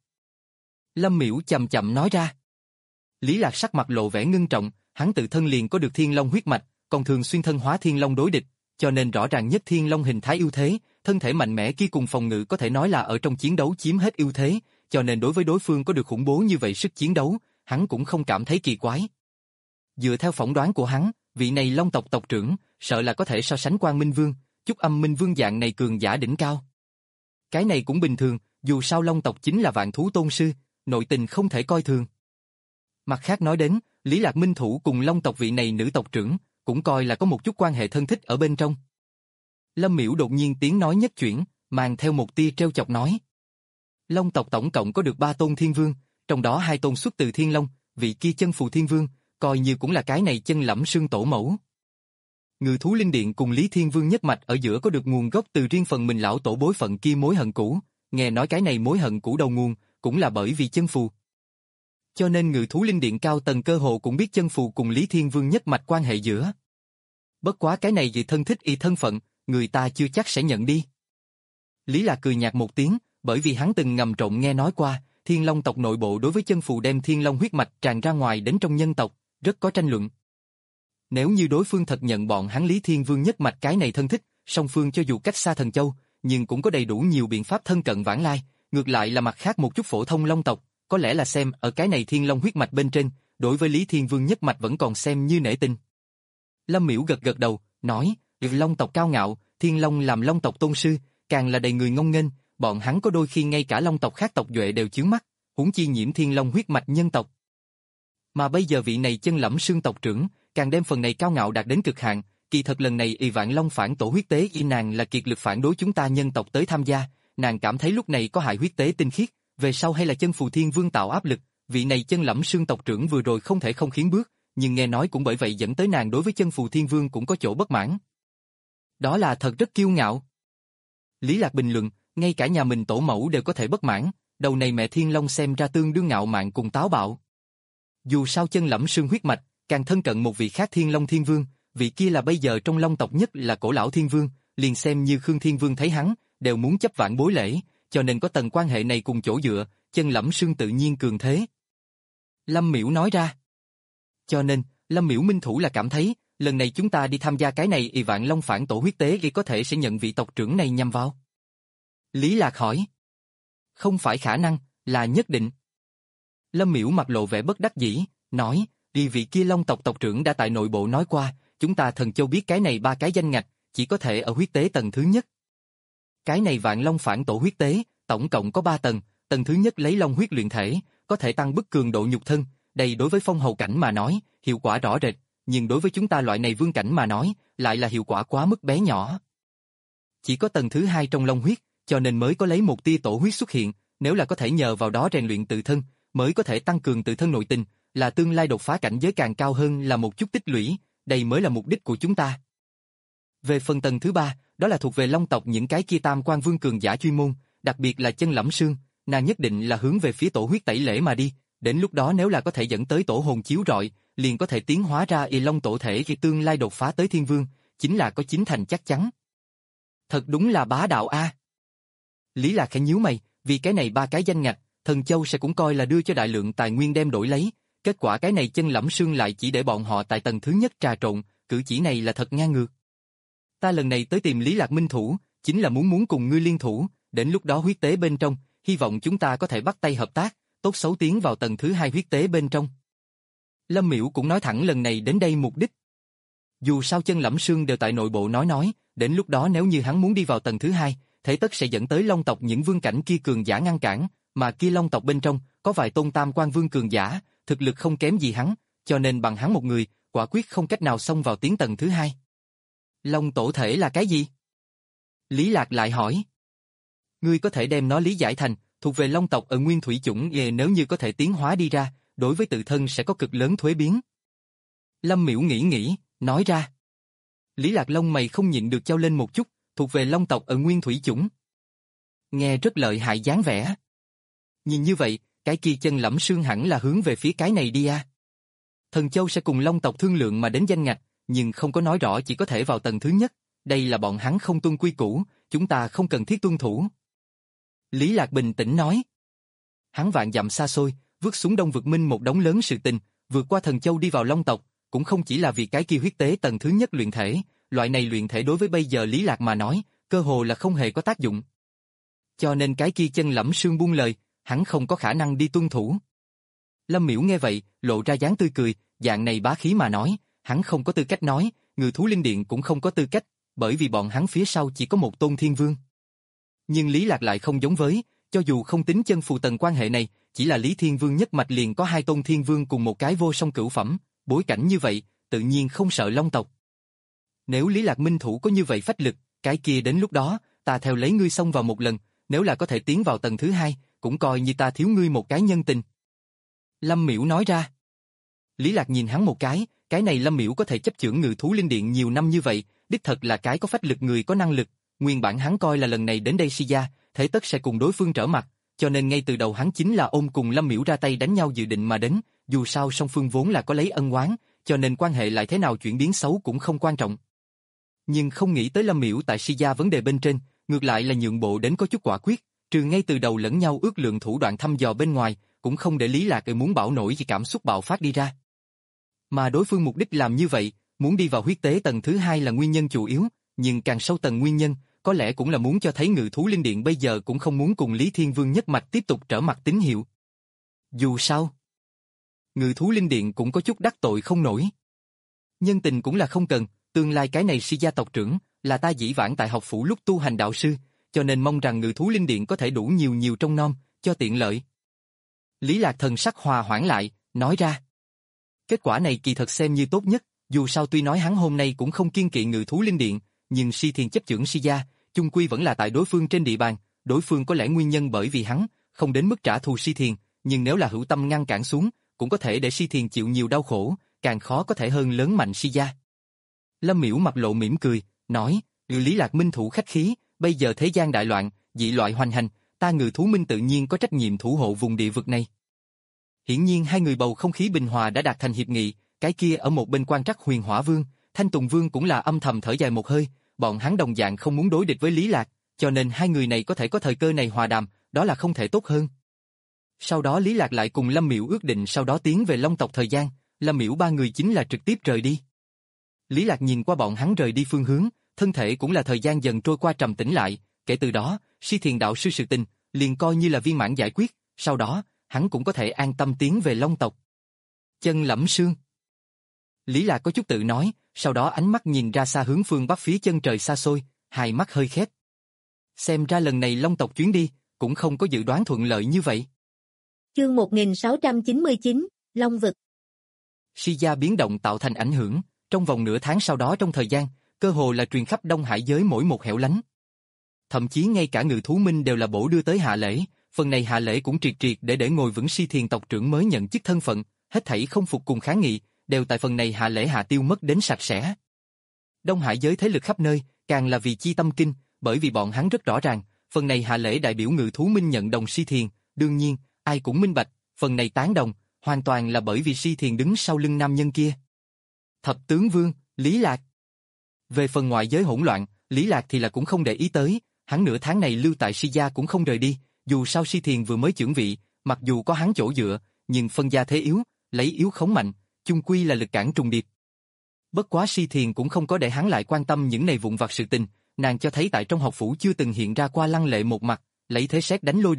Lâm Miễu chậm chậm nói ra. Lý Lạc sắc mặt lộ vẻ ngưng trọng, hắn tự thân liền có được Thiên Long huyết mạch, còn thường xuyên thân hóa Thiên Long đối địch, cho nên rõ ràng nhất Thiên Long hình thái ưu thế, thân thể mạnh mẽ kia cùng phòng ngự có thể nói là ở trong chiến đấu chiếm hết ưu thế, cho nên đối với đối phương có được khủng bố như vậy sức chiến đấu, hắn cũng không cảm thấy kỳ quái. Dựa theo phỏng đoán của hắn, vị này Long tộc tộc trưởng, sợ là có thể so sánh Quang Minh Vương, Chúc Âm Minh Vương dạng này cường giả đỉnh cao. Cái này cũng bình thường, dù sao Long tộc chính là vạn thú tôn sư, nội tình không thể coi thường. Mặt khác nói đến, Lý Lạc Minh thủ cùng Long tộc vị này nữ tộc trưởng, cũng coi là có một chút quan hệ thân thích ở bên trong. Lâm Miễu đột nhiên tiếng nói nhất chuyển, mang theo một tia trêu chọc nói. Long tộc tổng cộng có được ba tôn thiên vương, trong đó hai tôn xuất từ Thiên Long, vị kia Chân Phù Thiên Vương, coi như cũng là cái này Chân Lẫm Sương tổ mẫu. Ngự thú linh điện cùng Lý Thiên Vương nhất mạch ở giữa có được nguồn gốc từ riêng phần mình lão tổ bối phận kia mối hận cũ, nghe nói cái này mối hận cũ đầu nguồn, cũng là bởi vì Chân Phù. Cho nên ngự thú linh điện cao tầng cơ hồ cũng biết Chân Phù cùng Lý Thiên Vương nhất mạch quan hệ giữa. Bất quá cái này vì thân thích y thân phận, người ta chưa chắc sẽ nhận đi. Lý Lạc cười nhạt một tiếng, bởi vì hắn từng ngầm trộm nghe nói qua, Thiên Long tộc nội bộ đối với Chân Phù đem Thiên Long huyết mạch tràn ra ngoài đến trong nhân tộc, rất có tranh luận. Nếu như đối phương thật nhận bọn hắn Lý Thiên Vương nhất mạch cái này thân thích, song phương cho dù cách xa Thần Châu, nhưng cũng có đầy đủ nhiều biện pháp thân cận vãng lai, ngược lại là mặt khác một chút phổ thông Long tộc, có lẽ là xem ở cái này Thiên Long huyết mạch bên trên, đối với Lý Thiên Vương nhất mạch vẫn còn xem như nể tình. Lâm Miễu gật gật đầu, nói, Long tộc cao ngạo, Thiên Long làm Long tộc tôn sư, càng là đầy người ngông nghênh, bọn hắn có đôi khi ngay cả Long tộc khác tộc duệ đều chướng mắt, huống chi nhiễm Thiên Long huyết mạch nhân tộc. Mà bây giờ vị này Chân Lẫm Sương tộc trưởng, càng đem phần này cao ngạo đạt đến cực hạn, kỳ thật lần này Y Vạn Long phản tổ huyết tế y nàng là kiệt lực phản đối chúng ta nhân tộc tới tham gia, nàng cảm thấy lúc này có hại huyết tế tinh khiết, về sau hay là Chân Phù Thiên Vương tạo áp lực, vị này Chân Lẫm Sương tộc trưởng vừa rồi không thể không khiến bước, nhưng nghe nói cũng bởi vậy dẫn tới nàng đối với Chân Phù Thiên Vương cũng có chỗ bất mãn. Đó là thật rất kiêu ngạo. Lý Lạc bình luận, ngay cả nhà mình tổ mẫu đều có thể bất mãn, đầu này mẹ Thiên Long xem ra tương đương ngạo mạn cùng táo bạo. Dù sao Chân Lẫm Sương huyết mạch, càng thân cận một vị khác Thiên Long Thiên Vương, vị kia là bây giờ trong Long tộc nhất là Cổ Lão Thiên Vương, liền xem như Khương Thiên Vương thấy hắn, đều muốn chấp vạn bối lễ, cho nên có tầng quan hệ này cùng chỗ dựa, Chân Lẫm Sương tự nhiên cường thế. Lâm Miễu nói ra. Cho nên, Lâm Miễu minh thủ là cảm thấy, lần này chúng ta đi tham gia cái này Y Vạn Long phản tổ huyết tế thì có thể sẽ nhận vị tộc trưởng này nhằm vào. Lý Lạc hỏi. Không phải khả năng, là nhất định. Lâm Miễu mặt lộ vẻ bất đắc dĩ, nói, vì vị kia Long tộc tộc trưởng đã tại nội bộ nói qua, chúng ta Thần Châu biết cái này ba cái danh ngạch, chỉ có thể ở huyết tế tầng thứ nhất. Cái này Vạn Long phản tổ huyết tế, tổng cộng có ba tầng, tầng thứ nhất lấy long huyết luyện thể, có thể tăng bức cường độ nhục thân, đây đối với phong hầu cảnh mà nói, hiệu quả rõ rệt, nhưng đối với chúng ta loại này vương cảnh mà nói, lại là hiệu quả quá mức bé nhỏ. Chỉ có tầng thứ hai trong long huyết, cho nên mới có lấy một tia tổ huyết xuất hiện, nếu là có thể nhờ vào đó rèn luyện tự thân, mới có thể tăng cường tự thân nội tình, là tương lai đột phá cảnh giới càng cao hơn là một chút tích lũy, đây mới là mục đích của chúng ta. Về phần tầng thứ ba, đó là thuộc về Long tộc những cái kia Tam Quan Vương cường giả chuyên môn, đặc biệt là Chân Lẫm Sương, nàng nhất định là hướng về phía tổ huyết tẩy lễ mà đi, đến lúc đó nếu là có thể dẫn tới tổ hồn chiếu rọi, liền có thể tiến hóa ra Y Long tổ thể khi tương lai đột phá tới Thiên Vương, chính là có chín thành chắc chắn. Thật đúng là bá đạo a. Lý Lạc khẽ nhíu mày, vì cái này ba cái danh ngạch, Thần Châu sẽ cũng coi là đưa cho đại lượng tài nguyên đem đổi lấy, kết quả cái này Chân Lẫm Sương lại chỉ để bọn họ tại tầng thứ nhất trà trộn, cử chỉ này là thật ngang ngược. Ta lần này tới tìm Lý Lạc minh thủ, chính là muốn muốn cùng ngươi liên thủ, đến lúc đó huyết tế bên trong, hy vọng chúng ta có thể bắt tay hợp tác, tốt xấu tiến vào tầng thứ hai huyết tế bên trong. Lâm Miễu cũng nói thẳng lần này đến đây mục đích. Dù sao chân Lẫm Sương đều tại nội bộ nói nói, đến lúc đó nếu như hắn muốn đi vào tầng thứ hai, thế tất sẽ dẫn tới Long tộc những vương cảnh kia cường giả ngăn cản, mà kia Long tộc bên trong có vài tôn tam quan vương cường giả, thực lực không kém gì hắn, cho nên bằng hắn một người, quả quyết không cách nào xông vào tiến tầng thứ hai. Long tổ thể là cái gì? Lý Lạc lại hỏi. Ngươi có thể đem nó lý giải thành, thuộc về Long tộc ở nguyên thủy chủng về nếu như có thể tiến hóa đi ra, đối với tự thân sẽ có cực lớn thuế biến. Lâm Miễu nghĩ nghĩ, nói ra. Lý Lạc lông mày không nhịn được chau lên một chút, thuộc về Long tộc ở nguyên thủy chủng. Nghe rất lợi hại dáng vẻ. Nhìn như vậy, cái kia chân Lẫm Sương hẳn là hướng về phía cái này đi à. Thần Châu sẽ cùng Long tộc thương lượng mà đến danh ngạch, nhưng không có nói rõ chỉ có thể vào tầng thứ nhất, đây là bọn hắn không tuân quy củ, chúng ta không cần thiết tuân thủ. Lý Lạc bình tĩnh nói. Hắn vạn dặm xa xôi, vứt xuống Đông Vực Minh một đống lớn sự tình, vượt qua Thần Châu đi vào Long tộc, cũng không chỉ là vì cái kia huyết tế tầng thứ nhất luyện thể, loại này luyện thể đối với bây giờ Lý Lạc mà nói, cơ hồ là không hề có tác dụng. Cho nên cái kia chân Lẫm Sương buông lời, hắn không có khả năng đi tuân thủ. Lâm Miễu nghe vậy, lộ ra dáng tươi cười, dạng này bá khí mà nói, hắn không có tư cách nói, Ngự Thú Linh Điện cũng không có tư cách, bởi vì bọn hắn phía sau chỉ có một tôn thiên vương. Nhưng Lý Lạc lại không giống với, cho dù không tính chân phù tầng quan hệ này, chỉ là Lý Thiên Vương nhất mạch liền có hai tôn thiên vương cùng một cái vô song cửu phẩm, bối cảnh như vậy, tự nhiên không sợ Long tộc. Nếu Lý Lạc minh thủ có như vậy phách lực, cái kia đến lúc đó, ta theo lấy ngươi xông vào một lần, nếu là có thể tiến vào tầng thứ hai, cũng coi như ta thiếu ngươi một cái nhân tình. Lâm Miễu nói ra. Lý Lạc nhìn hắn một cái, cái này Lâm Miễu có thể chấp chưởng Ngự Thú Linh Điện nhiều năm như vậy, đích thật là cái có phách lực người có năng lực, nguyên bản hắn coi là lần này đến đây si gia, thế tất sẽ cùng đối phương trở mặt, cho nên ngay từ đầu hắn chính là ôm cùng Lâm Miễu ra tay đánh nhau dự định mà đến, dù sao song phương vốn là có lấy ân oán, cho nên quan hệ lại thế nào chuyển biến xấu cũng không quan trọng. Nhưng không nghĩ tới Lâm Miễu tại si gia vấn đề bên trên, ngược lại là nhượng bộ đến có chút quả quyết, trừ ngay từ đầu lẫn nhau ước lượng thủ đoạn thăm dò bên ngoài, cũng không để Lý Lạc muốn bảo nổi gì cảm xúc bạo phát đi ra. Mà đối phương mục đích làm như vậy, muốn đi vào huyết tế tầng thứ hai là nguyên nhân chủ yếu, nhưng càng sâu tầng nguyên nhân, có lẽ cũng là muốn cho thấy Ngự Thú Linh Điện bây giờ cũng không muốn cùng Lý Thiên Vương nhất mạch tiếp tục trở mặt tín hiệu. Dù sao, Ngự Thú Linh Điện cũng có chút đắc tội không nổi. Nhân tình cũng là không cần, tương lai cái này si gia tộc trưởng, là ta dĩ vãng tại học phủ lúc tu hành đạo sư, cho nên mong rằng Ngự Thú Linh Điện có thể đủ nhiều nhiều trong nom, cho tiện lợi. Lý Lạc thần sắc hòa hoãn lại, nói ra. Kết quả này kỳ thật xem như tốt nhất, dù sao tuy nói hắn hôm nay cũng không kiên kỵ Ngự Thú Linh Điện, nhưng Si Thiền chấp chưởng Si gia, chung quy vẫn là tại đối phương trên địa bàn, đối phương có lẽ nguyên nhân bởi vì hắn, không đến mức trả thù Si Thiền, nhưng nếu là hữu tâm ngăn cản xuống, cũng có thể để Si Thiền chịu nhiều đau khổ, càng khó có thể hơn lớn mạnh Si gia. Lâm Miễu mặt lộ mỉm cười, nói, Lý Lạc minh thủ khách khí, bây giờ thế gian đại loạn, dị loại hoành hành, ta Ngự Thú Minh tự nhiên có trách nhiệm thủ hộ vùng địa vực này. Hiển nhiên hai người bầu không khí bình hòa đã đạt thành hiệp nghị, cái kia ở một bên quan trắc Huyền Hỏa Vương, Thanh Tùng Vương cũng là âm thầm thở dài một hơi, bọn hắn đồng dạng không muốn đối địch với Lý Lạc, cho nên hai người này có thể có thời cơ này hòa đàm, đó là không thể tốt hơn. Sau đó Lý Lạc lại cùng Lâm Miễu ước định sau đó tiến về Long tộc thời gian, Lâm Miễu ba người chính là trực tiếp rời đi. Lý Lạc nhìn qua bọn hắn rời đi phương hướng, thân thể cũng là thời gian dần trôi qua trầm tĩnh lại, kể từ đó, Si Thiền đạo sư sự tình, liền coi như là viên mãn giải quyết, sau đó, hắn cũng có thể an tâm tiến về Long tộc. Chân Lẫm Sương. Lý Lạc có chút tự nói, sau đó ánh mắt nhìn ra xa hướng phương bắc phía chân trời xa xôi, hai mắt hơi khép. Xem ra lần này Long tộc chuyến đi, cũng không có dự đoán thuận lợi như vậy. Chương một nghìn sáu trăm chín mươi chín, Long vực. Si gia biến động tạo thành ảnh hưởng, trong vòng nửa tháng sau đó trong thời gian, cơ hồ là truyền khắp Đông Hải giới mỗi một hẻo lánh. Thậm chí ngay cả Ngự Thú Minh đều là bổ đưa tới hạ lễ, phần này hạ lễ cũng triệt triệt để để ngồi vững Si Thiền tộc trưởng mới nhận chức thân phận, hết thảy không phục cùng kháng nghị, đều tại phần này hạ lễ hạ tiêu mất đến sạch sẽ. Đông Hải giới thế lực khắp nơi, càng là vì chi tâm kinh, bởi vì bọn hắn rất rõ ràng, phần này hạ lễ đại biểu Ngự Thú Minh nhận đồng Si Thiền, đương nhiên, ai cũng minh bạch, phần này tán đồng, hoàn toàn là bởi vì Si Thiền đứng sau lưng nam nhân kia. Thập tướng vương, Lý Lạc. Về phần ngoại giới hỗn loạn, Lý Lạc thì là cũng không để ý tới, hắn nửa tháng này lưu tại Si gia cũng không rời đi, dù sao Si Thiền vừa mới chưởng vị, mặc dù có hắn chỗ dựa, nhưng phân gia thế yếu, lấy yếu khống mạnh, chung quy là lực cản trùng điệp. Bất quá Si Thiền cũng không có để hắn lại quan tâm những này vụn vặt sự tình, nàng cho thấy tại trong học phủ chưa từng hiện ra qua lăng lệ một mặt, lấy thế sét đánh lôi đình,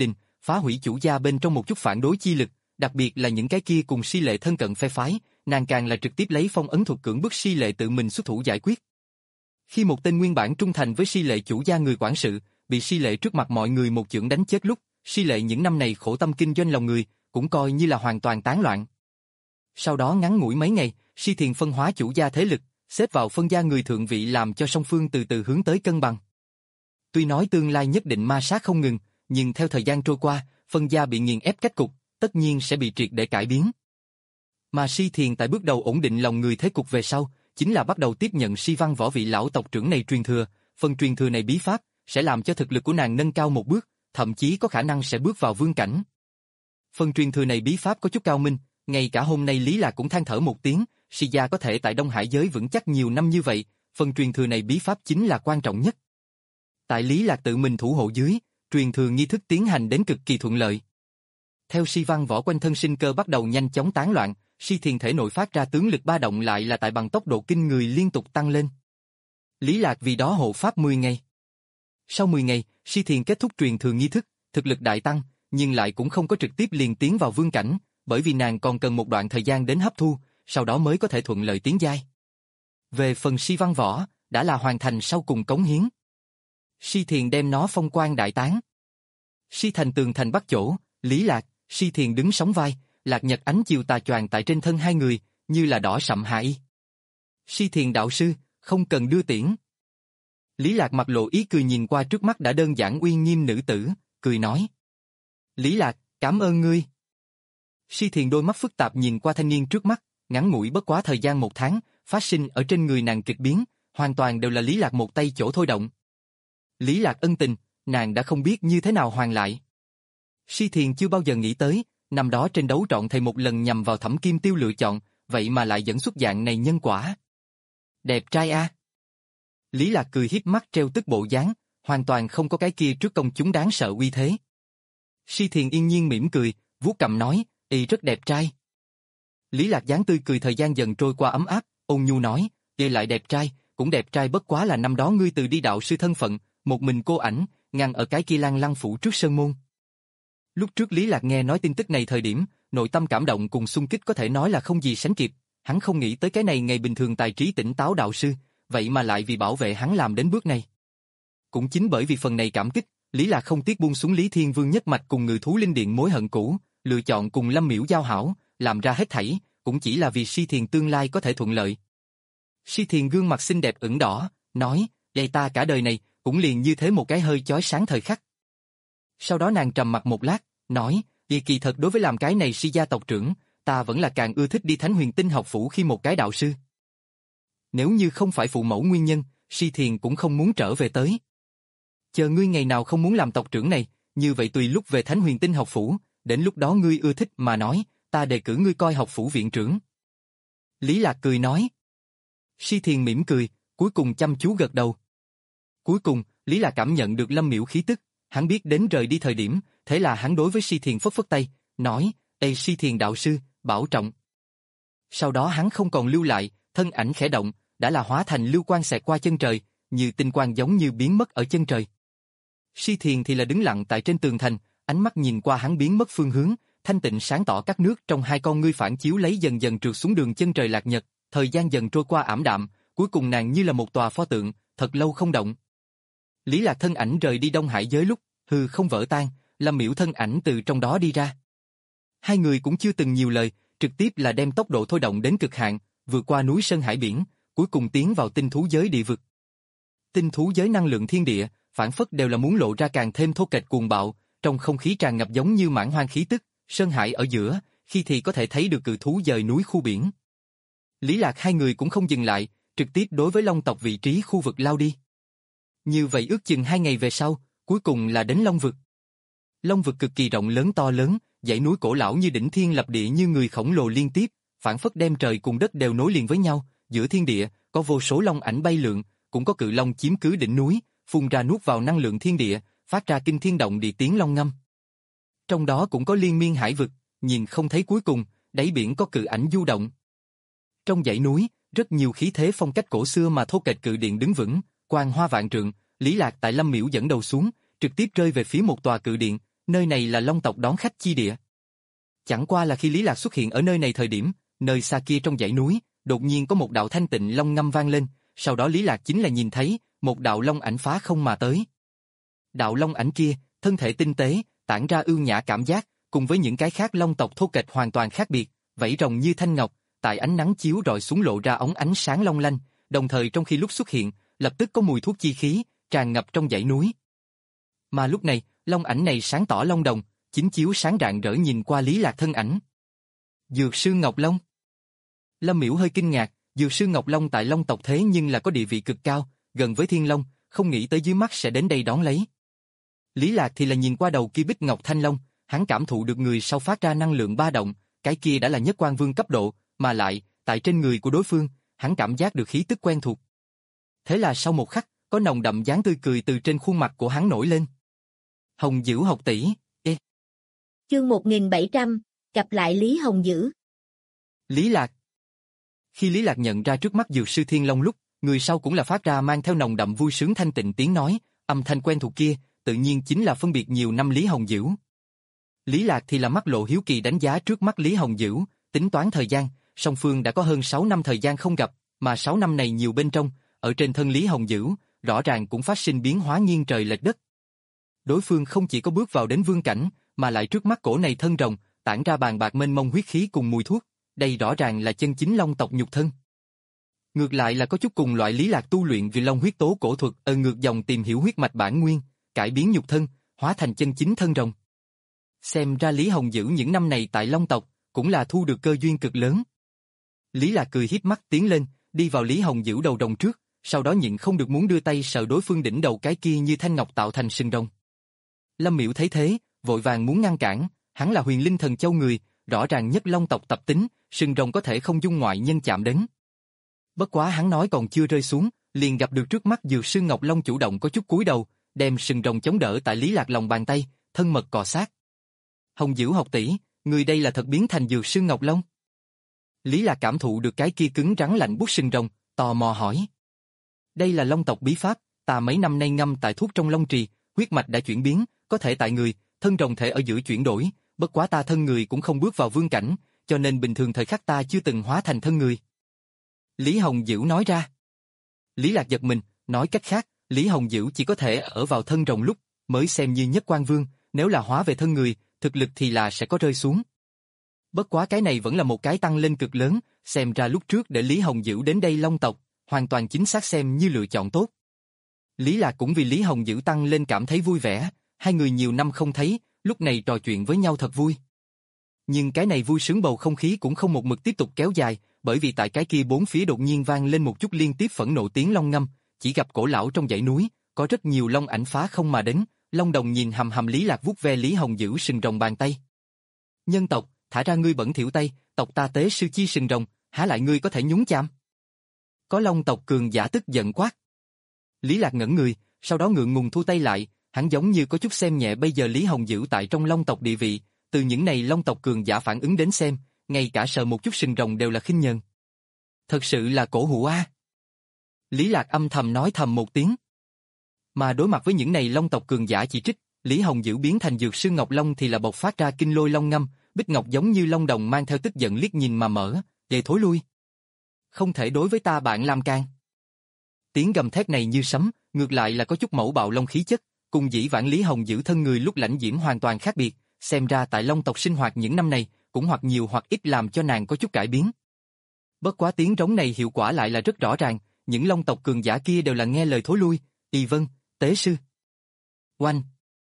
phá hủy chủ gia bên trong một chút phản đối chi lực, đặc biệt là những cái kia cùng Si Lệ thân cận phe phái, nàng càng là trực tiếp lấy phong ấn thuật cưỡng bức Si Lệ tự mình xuất thủ giải quyết. Khi một tên nguyên bản trung thành với Si Lệ chủ gia người quản sự, bị Si Lệ trước mặt mọi người một chưởng đánh chết lúc, Si Lệ những năm này khổ tâm kinh doanh lòng người, cũng coi như là hoàn toàn tán loạn. Sau đó ngắn ngủi mấy ngày, Si Thiền phân hóa chủ gia thế lực, xếp vào phân gia người thượng vị làm cho song phương từ từ hướng tới cân bằng. Tuy nói tương lai nhất định ma sát không ngừng, nhưng theo thời gian trôi qua, phân gia bị nghiền ép cách cục, tất nhiên sẽ bị triệt để cải biến. Mà Si Thiền tại bước đầu ổn định lòng người thế cục về sau, chính là bắt đầu tiếp nhận Si Văn Võ vị lão tộc trưởng này truyền thừa, phần truyền thừa này bí pháp, sẽ làm cho thực lực của nàng nâng cao một bước, thậm chí có khả năng sẽ bước vào vương cảnh. Phần truyền thừa này bí pháp có chút cao minh, ngay cả hôm nay Lý Lạc cũng than thở một tiếng, Si gia có thể tại Đông Hải giới vững chắc nhiều năm như vậy, phần truyền thừa này bí pháp chính là quan trọng nhất. Tại Lý Lạc tự mình thủ hộ dưới, truyền thừa nghi thức tiến hành đến cực kỳ thuận lợi. Theo Si Văn Võ quanh thân sinh cơ bắt đầu nhanh chóng tán loạn, Si Thiền thể nội phát ra tướng lực ba động lại là tại bằng tốc độ kinh người liên tục tăng lên. Lý Lạc vì đó hộ pháp mười ngày. Sau mười ngày, Si Thiền kết thúc truyền thừa nghi thức, thực lực đại tăng, nhưng lại cũng không có trực tiếp liền tiến vào vương cảnh, bởi vì nàng còn cần một đoạn thời gian đến hấp thu, sau đó mới có thể thuận lợi tiến giai. Về phần Si Văn Võ, đã là hoàn thành sau cùng cống hiến. Si Thiền đem nó phong quang đại tán. Si Thành tường thành bắt chỗ, Lý Lạc, Si Thiền đứng sóng vai, Lạc Nhật ánh chiều tà choàng tại trên thân hai người, như là đỏ sậm hạ y. Si Thiền đạo sư, không cần đưa tiễn. Lý Lạc mặt lộ ý cười nhìn qua trước mắt đã đơn giản uy nghiêm nữ tử, cười nói. Lý Lạc, cảm ơn ngươi. Si Thiền đôi mắt phức tạp nhìn qua thanh niên trước mắt, ngắn ngủi bất quá thời gian một tháng, phát sinh ở trên người nàng kịch biến, hoàn toàn đều là Lý Lạc một tay chỗ thôi động. Lý Lạc ân tình, nàng đã không biết như thế nào hoàn lại. Si Thiền chưa bao giờ nghĩ tới, năm đó trên đấu trọn thầy một lần nhằm vào Thẩm Kim Tiêu lựa chọn, vậy mà lại dẫn xuất dạng này nhân quả. Đẹp trai a. Lý Lạc cười hiếp mắt treo tức bộ dáng, hoàn toàn không có cái kia trước công chúng đáng sợ uy thế. Si Thiền yên nhiên mỉm cười, vuốt cằm nói, y rất đẹp trai. Lý Lạc dáng tươi cười thời gian dần trôi qua ấm áp, ôn nhu nói, y lại đẹp trai, cũng đẹp trai bất quá là năm đó ngươi từ đi đạo sư thân phận, một mình cô ảnh, ngăn ở cái kia Lan Lăng phủ trước sơn môn. Lúc trước Lý Lạc nghe nói tin tức này thời điểm, nội tâm cảm động cùng xung kích có thể nói là không gì sánh kịp, hắn không nghĩ tới cái này ngày bình thường tài trí tỉnh táo đạo sư, vậy mà lại vì bảo vệ hắn làm đến bước này. Cũng chính bởi vì phần này cảm kích, Lý Lạc không tiếc buông xuống Lý Thiên Vương nhất mạch cùng Ngự Thú Linh Điện mối hận cũ, lựa chọn cùng Lâm Miễu giao hảo, làm ra hết thảy, cũng chỉ là vì Si Thiền tương lai có thể thuận lợi. Si Thiền gương mặt xinh đẹp ửng đỏ, nói, vậy ta cả đời này, cũng liền như thế một cái hơi chói sáng thời khắc. Sau đó nàng trầm mặt một lát, nói, vì kỳ thật đối với làm cái này Si gia tộc trưởng, ta vẫn là càng ưa thích đi Thánh Huyền Tinh học phủ khi một cái đạo sư. Nếu như không phải phụ mẫu nguyên nhân, Si Thiền cũng không muốn trở về tới. Chờ ngươi ngày nào không muốn làm tộc trưởng này, như vậy tùy lúc về Thánh Huyền Tinh học phủ, đến lúc đó ngươi ưa thích mà nói, ta đề cử ngươi coi học phủ viện trưởng. Lý Lạc cười nói. Si Thiền mỉm cười, cuối cùng chăm chú gật đầu. Cuối cùng, Lý Lạc cảm nhận được Lâm Miễu khí tức, hắn biết đến rời đi thời điểm, thế là hắn đối với Si Thiền phất phất tay, nói, ê Si Thiền đạo sư, bảo trọng. Sau đó hắn không còn lưu lại, thân ảnh khẽ động, đã là hóa thành lưu quang xẹt qua chân trời, như tinh quang giống như biến mất ở chân trời. Si Thiền thì là đứng lặng tại trên tường thành, ánh mắt nhìn qua hắn biến mất phương hướng, thanh tịnh sáng tỏ các nước trong hai con ngươi phản chiếu lấy dần dần trượt xuống đường chân trời lạc nhật, thời gian dần trôi qua ảm đạm, cuối cùng nàng như là một tòa pho tượng, thật lâu không động. Lý Lạc thân ảnh rời đi Đông Hải giới lúc, hư không vỡ tan, Lâm Miễu thân ảnh từ trong đó đi ra. Hai người cũng chưa từng nhiều lời, trực tiếp là đem tốc độ thôi động đến cực hạn, vượt qua núi sơn hải biển, cuối cùng tiến vào tinh thú giới địa vực. Tinh thú giới năng lượng thiên địa, phản phất đều là muốn lộ ra càng thêm thô kệch cuồng bạo, trong không khí tràn ngập giống như mãn hoang khí tức, sơn hải ở giữa, khi thì có thể thấy được cự thú dời núi khu biển. Lý Lạc hai người cũng không dừng lại, trực tiếp đối với Long tộc vị trí khu vực lao đi. Như vậy ước chừng hai ngày về sau, cuối cùng là đến Long vực. Long vực cực kỳ rộng lớn to lớn, dãy núi cổ lão như đỉnh thiên lập địa như người khổng lồ liên tiếp, phản phất đem trời cùng đất đều nối liền với nhau, giữa thiên địa có vô số long ảnh bay lượn, cũng có cự long chiếm cứ đỉnh núi, phun ra nuốt vào năng lượng thiên địa, phát ra kinh thiên động địa tiếng long ngâm. Trong đó cũng có liên miên hải vực, nhìn không thấy cuối cùng, đáy biển có cự ảnh du động. Trong dãy núi, rất nhiều khí thế phong cách cổ xưa mà thô kệch cự điện đứng vững, quang hoa vạn trượng. Lý Lạc tại Lâm Miễu dẫn đầu xuống, trực tiếp rơi về phía một tòa cự điện, nơi này là Long tộc đón khách chi địa. Chẳng qua là khi Lý Lạc xuất hiện ở nơi này thời điểm, nơi xa kia trong dãy núi, đột nhiên có một đạo thanh tịnh long ngâm vang lên, sau đó Lý Lạc chính là nhìn thấy, một đạo long ảnh phá không mà tới. Đạo long ảnh kia, thân thể tinh tế, tản ra ưu nhã cảm giác, cùng với những cái khác long tộc thô kệch hoàn toàn khác biệt, vảy rồng như thanh ngọc, tại ánh nắng chiếu rọi xuống lộ ra óng ánh sáng long lanh, đồng thời trong khi lúc xuất hiện, lập tức có mùi thuốc chi khí, tràn ngập trong dãy núi. Mà lúc này, long ảnh này sáng tỏ long đồng, chính chiếu sáng rạng rỡ nhìn qua Lý Lạc thân ảnh. Dược sư Ngọc Long. Lâm Miểu hơi kinh ngạc, Dược sư Ngọc Long tại Long tộc thế nhưng là có địa vị cực cao, gần với Thiên Long, không nghĩ tới dưới mắt sẽ đến đây đón lấy. Lý Lạc thì là nhìn qua đầu kia Bích Ngọc Thanh Long, hắn cảm thụ được người sau phát ra năng lượng ba động, cái kia đã là nhất quan vương cấp độ, mà lại, tại trên người của đối phương, hắn cảm giác được khí tức quen thuộc. Thế là sau một khắc, có nồng đậm dáng tươi cười từ trên khuôn mặt của hắn nổi lên. Hồng Dữ học tỷ, ê. Chương một nghìn bảy trăm, gặp lại Lý Hồng Dữ. Lý Lạc. Khi Lý Lạc nhận ra trước mắt Dược sư Thiên Long lúc, người sau cũng là phát ra mang theo nồng đậm vui sướng thanh tịnh tiếng nói, âm thanh quen thuộc kia, tự nhiên chính là phân biệt nhiều năm Lý Hồng Dữ. Lý Lạc thì là mắt lộ hiếu kỳ đánh giá trước mắt Lý Hồng Dữ, tính toán thời gian, song phương đã có hơn sáu năm thời gian không gặp, mà sáu năm này nhiều bên trong, ở trên thân Lý Hồng Dữ, rõ ràng cũng phát sinh biến hóa nghiêng trời lệch đất. Đối phương không chỉ có bước vào đến vương cảnh, mà lại trước mắt cổ này thân rồng, tản ra bàn bạc mênh mông huyết khí cùng mùi thuốc, đây rõ ràng là chân chính long tộc nhục thân. Ngược lại là có chút cùng loại Lý Lạc tu luyện vì long huyết tố cổ thuật, ở ngược dòng tìm hiểu huyết mạch bản nguyên, cải biến nhục thân, hóa thành chân chính thân rồng. Xem ra Lý Hồng Dữ những năm này tại Long tộc, cũng là thu được cơ duyên cực lớn. Lý Lạc cười híp mắt tiến lên, đi vào Lý Hồng Dữ đầu rồng trước, sau đó nhịn không được muốn đưa tay sờ đối phương đỉnh đầu cái kia như thanh ngọc tạo thành sừng rồng. Lâm Miểu thấy thế, vội vàng muốn ngăn cản, hắn là huyền linh thần châu người, rõ ràng nhất Long tộc tập tính, sừng rồng có thể không dung ngoại nhân chạm đến. Bất quá hắn nói còn chưa rơi xuống, liền gặp được trước mắt Dược sư Ngọc Long chủ động có chút cúi đầu, đem sừng rồng chống đỡ tại Lý Lạc lòng bàn tay, thân mật cọ sát. Hồng Dữ học tỷ, người đây là thật biến thành Dược sư Ngọc Long. Lý Lạc cảm thụ được cái kia cứng rắn lạnh buốt sừng rồng, tò mò hỏi. Đây là Long tộc bí pháp, ta mấy năm nay ngâm tại thuốc trong Long trì, huyết mạch đã chuyển biến, có thể tại người, thân rồng thể ở giữa chuyển đổi, bất quá ta thân người cũng không bước vào vương cảnh, cho nên bình thường thời khắc ta chưa từng hóa thành thân người. Lý Hồng Dữ nói ra. Lý Lạc giật mình, nói cách khác, Lý Hồng Dữ chỉ có thể ở vào thân rồng lúc, mới xem như nhất quan vương, nếu là hóa về thân người, thực lực thì là sẽ có rơi xuống. Bất quá cái này vẫn là một cái tăng lên cực lớn, xem ra lúc trước để Lý Hồng Dữ đến đây Long tộc, hoàn toàn chính xác xem như lựa chọn tốt. Lý Lạc cũng vì Lý Hồng Dữ tăng lên cảm thấy vui vẻ, hai người nhiều năm không thấy, lúc này trò chuyện với nhau thật vui. Nhưng cái này vui sướng bầu không khí cũng không một mực tiếp tục kéo dài, bởi vì tại cái kia bốn phía đột nhiên vang lên một chút liên tiếp phẫn nộ tiếng long ngâm, chỉ gặp cổ lão trong dãy núi, có rất nhiều long ảnh phá không mà đến, long đồng nhìn hầm hầm Lý Lạc vuốt ve Lý Hồng Dữ sừng rồng bàn tay. Nhân tộc, thả ra ngươi bẩn thỉu tay, tộc ta tế sư chi sừng rồng, há lại ngươi có thể nhúng chạm? Có long tộc cường giả tức giận quát. Lý Lạc ngẩn người, sau đó ngượng ngùng thu tay lại, hắn giống như có chút xem nhẹ bây giờ Lý Hồng Dữ tại trong long tộc địa vị, từ những này long tộc cường giả phản ứng đến xem, ngay cả sờ một chút sừng rồng đều là khinh nhờn. Thật sự là cổ hủ a. Lý Lạc âm thầm nói thầm một tiếng. Mà đối mặt với những này long tộc cường giả chỉ trích, Lý Hồng Dữ biến thành Dược sư Ngọc Long thì là bộc phát ra kinh lôi long ngâm, Bích Ngọc giống như long đồng mang theo tức giận liếc nhìn mà mở, để thối lui. Không thể đối với ta bạn làm can. Tiếng gầm thét này như sấm, ngược lại là có chút mẫu bạo long khí chất, cùng dĩ vãng Lý Hồng Dữ thân người lúc lãnh diễm hoàn toàn khác biệt, xem ra tại long tộc sinh hoạt những năm này, cũng hoặc nhiều hoặc ít làm cho nàng có chút cải biến. Bất quá tiếng trống này hiệu quả lại là rất rõ ràng, những long tộc cường giả kia đều là nghe lời thối lui, y vâng, tế sư. Oanh.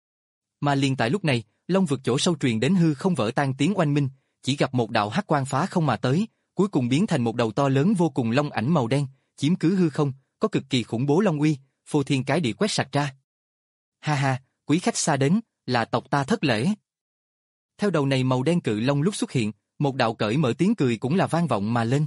Mà liền tại lúc này, long vực chỗ sâu truyền đến hư không vỡ tan tiếng oanh minh, chỉ gặp một đạo hắc quang phá không mà tới, cuối cùng biến thành một đầu to lớn vô cùng long ảnh màu đen, chiếm cứ hư không, có cực kỳ khủng bố long uy, phô thiên cái địa quét sạch ra. Ha ha, quý khách xa đến, là tộc ta thất lễ. Theo đầu này màu đen cự long lúc xuất hiện, một đạo cởi mở tiếng cười cũng là vang vọng mà lên.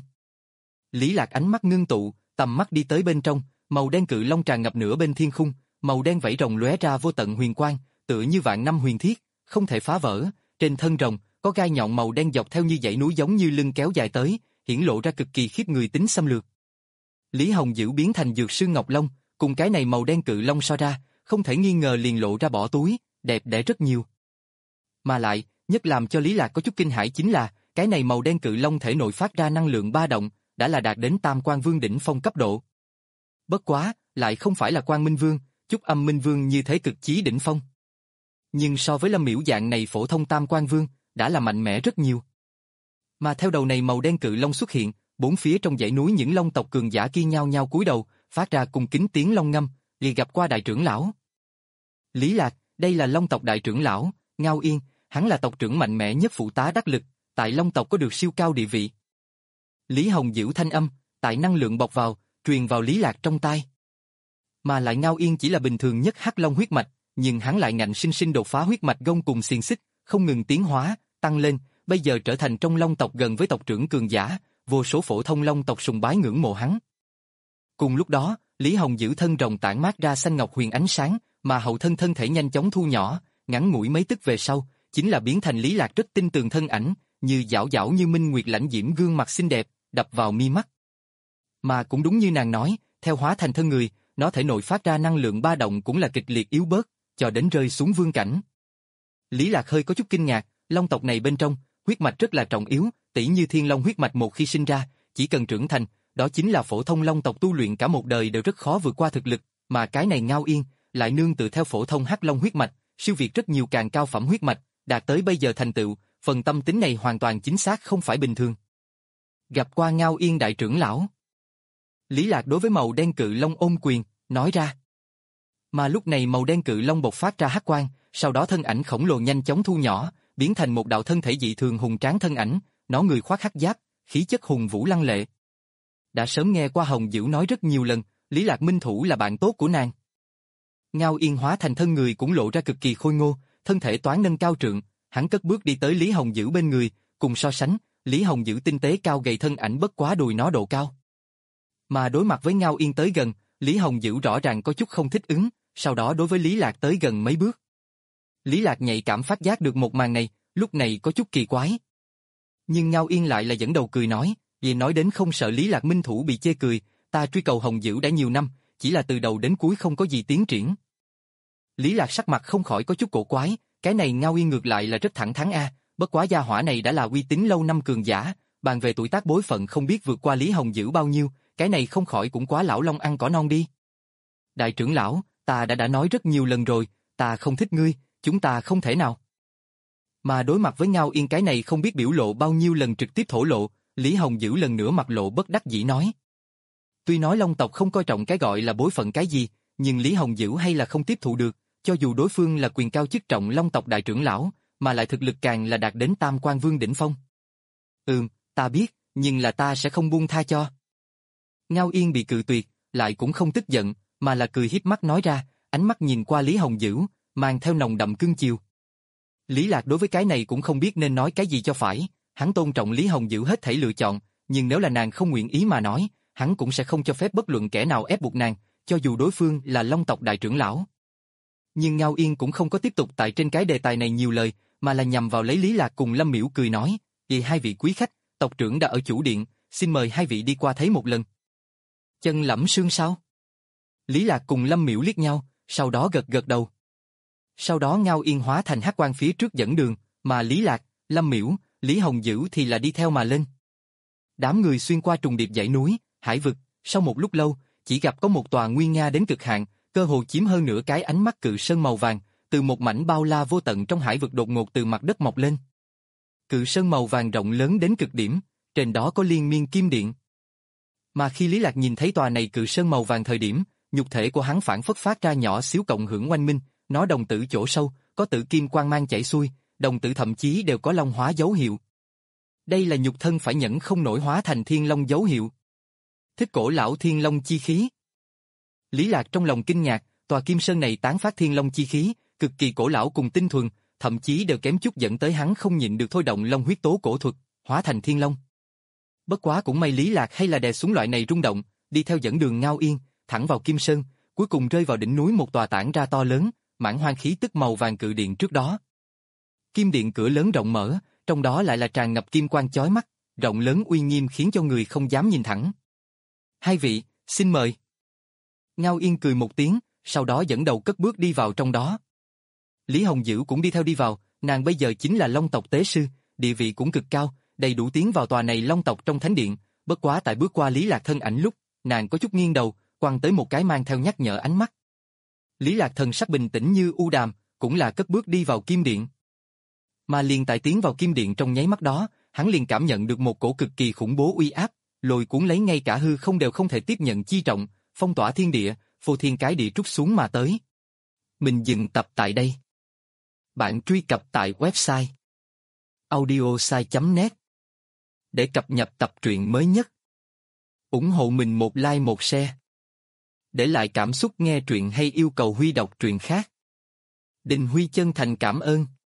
Lý Lạc ánh mắt ngưng tụ, tầm mắt đi tới bên trong, màu đen cự long tràn ngập nửa bên thiên khung, màu đen vảy rồng lóe ra vô tận huyền quang, tựa như vạn năm huyền thiết, không thể phá vỡ. Trên thân rồng có gai nhọn màu đen dọc theo như dãy núi giống như lưng kéo dài tới, hiển lộ ra cực kỳ khiếp người tính xâm lược. Lý Hồng Dữ biến thành Dược sư Ngọc Long, cùng cái này màu đen cự long so ra, không thể nghi ngờ liền lộ ra bỏ túi, đẹp đẽ rất nhiều. Mà lại, nhất làm cho Lý Lạc có chút kinh hãi chính là, cái này màu đen cự long thể nội phát ra năng lượng ba động, đã là đạt đến Tam Quan Vương đỉnh phong cấp độ. Bất quá, lại không phải là Quang Minh Vương, Chúc Âm Minh Vương như thế cực chí đỉnh phong. Nhưng so với Lâm Miễu dạng này phổ thông Tam Quan Vương, đã là mạnh mẽ rất nhiều. Mà theo đầu này màu đen cự long xuất hiện, bốn phía trong dãy núi những long tộc cường giả kia nhao nhao cúi đầu, phát ra cùng kính tiếng long ngâm, liền gặp qua đại trưởng lão. Lý Lạc, đây là long tộc đại trưởng lão, Ngao Yên, hắn là tộc trưởng mạnh mẽ nhất phụ tá đắc lực, tại long tộc có được siêu cao địa vị. Lý Hồng giữ thanh âm, tại năng lượng bọc vào, truyền vào Lý Lạc trong tai. Mà lại Ngao Yên chỉ là bình thường nhất hắc long huyết mạch, nhưng hắn lại ngạnh sinh sinh đột phá huyết mạch gông cùng xiềng xích, không ngừng tiến hóa, tăng lên, bây giờ trở thành trong long tộc gần với tộc trưởng cường giả, vô số phổ thông long tộc sùng bái ngưỡng mộ hắn. Cùng lúc đó, Lý Hồng giữ thân rồng tản mát ra xanh ngọc huyền ánh sáng, mà hậu thân thân thể nhanh chóng thu nhỏ, ngắn ngủi mấy tức về sau, chính là biến thành Lý Lạc rất tinh tường thân ảnh, như dảo dảo như minh nguyệt lãnh diễm gương mặt xinh đẹp, đập vào mi mắt. Mà cũng đúng như nàng nói, theo hóa thành thân người, nó thể nội phát ra năng lượng ba động cũng là kịch liệt yếu bớt, cho đến rơi xuống vương cảnh. Lý Lạc hơi có chút kinh ngạc, long tộc này bên trong, huyết mạch rất là trọng yếu, tỉ như thiên long huyết mạch một khi sinh ra, chỉ cần trưởng thành, đó chính là phổ thông long tộc tu luyện cả một đời đều rất khó vượt qua thực lực, mà cái này Ngao Yên, lại nương tự theo phổ thông hắc long huyết mạch, siêu việt rất nhiều càng cao phẩm huyết mạch, đạt tới bây giờ thành tựu, phần tâm tính này hoàn toàn chính xác không phải bình thường. Gặp qua Ngao Yên đại trưởng lão. Lý Lạc đối với màu đen cự long ôm quyền, nói ra. Mà lúc này màu đen cự long bộc phát ra hắc quang, sau đó thân ảnh khổng lồ nhanh chóng thu nhỏ, biến thành một đạo thân thể dị thường hùng tráng thân ảnh, nó người khoác hắc giáp, khí chất hùng vũ lăng lệ. Đã sớm nghe qua Hồng Dữ nói rất nhiều lần, Lý Lạc minh thủ là bạn tốt của nàng. Ngao Yên hóa thành thân người cũng lộ ra cực kỳ khôi ngô, thân thể toán nâng cao trượng, hắn cất bước đi tới Lý Hồng Dữ bên người, cùng so sánh, Lý Hồng Dữ tinh tế cao gầy thân ảnh bất quá đùi nó độ cao. Mà đối mặt với Ngao Yên tới gần, Lý Hồng Dữ rõ ràng có chút không thích ứng, sau đó đối với Lý Lạc tới gần mấy bước. Lý Lạc nhạy cảm phát giác được một màn này, lúc này có chút kỳ quái. Nhưng Ngao Yên lại là dẫn đầu cười nói, vì nói đến không sợ Lý Lạc minh thủ bị chê cười, ta truy cầu Hồng Dữ đã nhiều năm, chỉ là từ đầu đến cuối không có gì tiến triển. Lý Lạc sắc mặt không khỏi có chút cổ quái, cái này Ngao Yên ngược lại là rất thẳng thắn a, bất quá gia hỏa này đã là uy tín lâu năm cường giả, bàn về tuổi tác bối phận không biết vượt qua Lý Hồng Dữ bao nhiêu, cái này không khỏi cũng quá lão long ăn cỏ non đi. Đại trưởng lão, ta đã đã nói rất nhiều lần rồi, ta không thích ngươi, chúng ta không thể nào. Mà đối mặt với Ngao Yên cái này không biết biểu lộ bao nhiêu lần trực tiếp thổ lộ, Lý Hồng Dữ lần nữa mặt lộ bất đắc dĩ nói. Tuy nói long tộc không coi trọng cái gọi là bối phận cái gì, nhưng Lý Hồng Dữ hay là không tiếp thụ được, cho dù đối phương là quyền cao chức trọng long tộc đại trưởng lão, mà lại thực lực càng là đạt đến Tam Quan Vương đỉnh phong. Ừm, ta biết, nhưng là ta sẽ không buông tha cho. Ngao Yên bị cự tuyệt, lại cũng không tức giận, mà là cười híp mắt nói ra, ánh mắt nhìn qua Lý Hồng Dữ, mang theo nồng đậm cưng chiều. Lý Lạc đối với cái này cũng không biết nên nói cái gì cho phải, hắn tôn trọng Lý Hồng Dữ hết thảy lựa chọn, nhưng nếu là nàng không nguyện ý mà nói, hắn cũng sẽ không cho phép bất luận kẻ nào ép buộc nàng, cho dù đối phương là long tộc đại trưởng lão. Nhưng Ngao Yên cũng không có tiếp tục tại trên cái đề tài này nhiều lời, mà là nhằm vào lấy Lý Lạc cùng Lâm Miễu cười nói, vì hai vị quý khách, tộc trưởng đã ở chủ điện, xin mời hai vị đi qua thấy một lần. Chân lẫm sương sao? Lý Lạc cùng Lâm Miễu liếc nhau, sau đó gật gật đầu. Sau đó Ngao Yên hóa thành hắc quang phía trước dẫn đường, mà Lý Lạc, Lâm Miễu, Lý Hồng Dữ thì là đi theo mà lên. Đám người xuyên qua trùng điệp dãy núi, hải vực, sau một lúc lâu, chỉ gặp có một tòa nguy nga đến cực hạn, cơ hồ chiếm hơn nửa cái ánh mắt cự sơn màu vàng, từ một mảnh bao la vô tận trong hải vực đột ngột từ mặt đất mọc lên. Cự sơn màu vàng rộng lớn đến cực điểm, trên đó có liên miên kim điện. Mà khi Lý Lạc nhìn thấy tòa này cự sơn màu vàng thời điểm, nhục thể của hắn phản phất phát ra nhỏ xíu cộng hưởng oanh minh, nó đồng tử chỗ sâu, có tử kim quang mang chảy xuôi, đồng tử thậm chí đều có long hóa dấu hiệu. Đây là nhục thân phải nhẫn không nổi hóa thành thiên long dấu hiệu. Thích cổ lão thiên long chi khí. Lý Lạc trong lòng kinh ngạc, tòa kim sơn này tán phát thiên long chi khí, cực kỳ cổ lão cùng tinh thuần, thậm chí đều kém chút dẫn tới hắn không nhịn được thôi động long huyết tố cổ thuật, hóa thành thiên long. Bất quá cũng may Lý Lạc hay là đè xuống loại này rung động, đi theo dẫn đường Ngao Yên, thẳng vào kim sơn, cuối cùng rơi vào đỉnh núi một tòa tản ra to lớn, mãn hoang khí tức màu vàng cự điện trước đó. Kim điện cửa lớn rộng mở, trong đó lại là tràn ngập kim quang chói mắt, rộng lớn uy nghiêm khiến cho người không dám nhìn thẳng. Hai vị, xin mời. Ngao Yên cười một tiếng, sau đó dẫn đầu cất bước đi vào trong đó. Lý Hồng Dữ cũng đi theo đi vào, nàng bây giờ chính là Long tộc tế sư, địa vị cũng cực cao, đầy đủ tiến vào tòa này Long tộc trong thánh điện, bất quá tại bước qua Lý Lạc thân ảnh lúc, nàng có chút nghiêng đầu, quăng tới một cái mang theo nhắc nhở ánh mắt. Lý Lạc thần sắc bình tĩnh như u đàm, cũng là cất bước đi vào kim điện. Mà liền tại tiến vào kim điện trong nháy mắt đó, hắn liền cảm nhận được một cổ cực kỳ khủng bố uy áp, lôi cuốn lấy ngay cả hư không đều không thể tiếp nhận chi trọng, phong tỏa thiên địa, phô thiên cái địa trút xuống mà tới. Mình dừng tập tại đây. Bạn truy cập tại website audiosai chấm net để cập nhật tập truyện mới nhất. Ủng hộ mình một like một share. Để lại cảm xúc nghe truyện hay yêu cầu Huy đọc truyện khác. Đình Huy chân thành cảm ơn.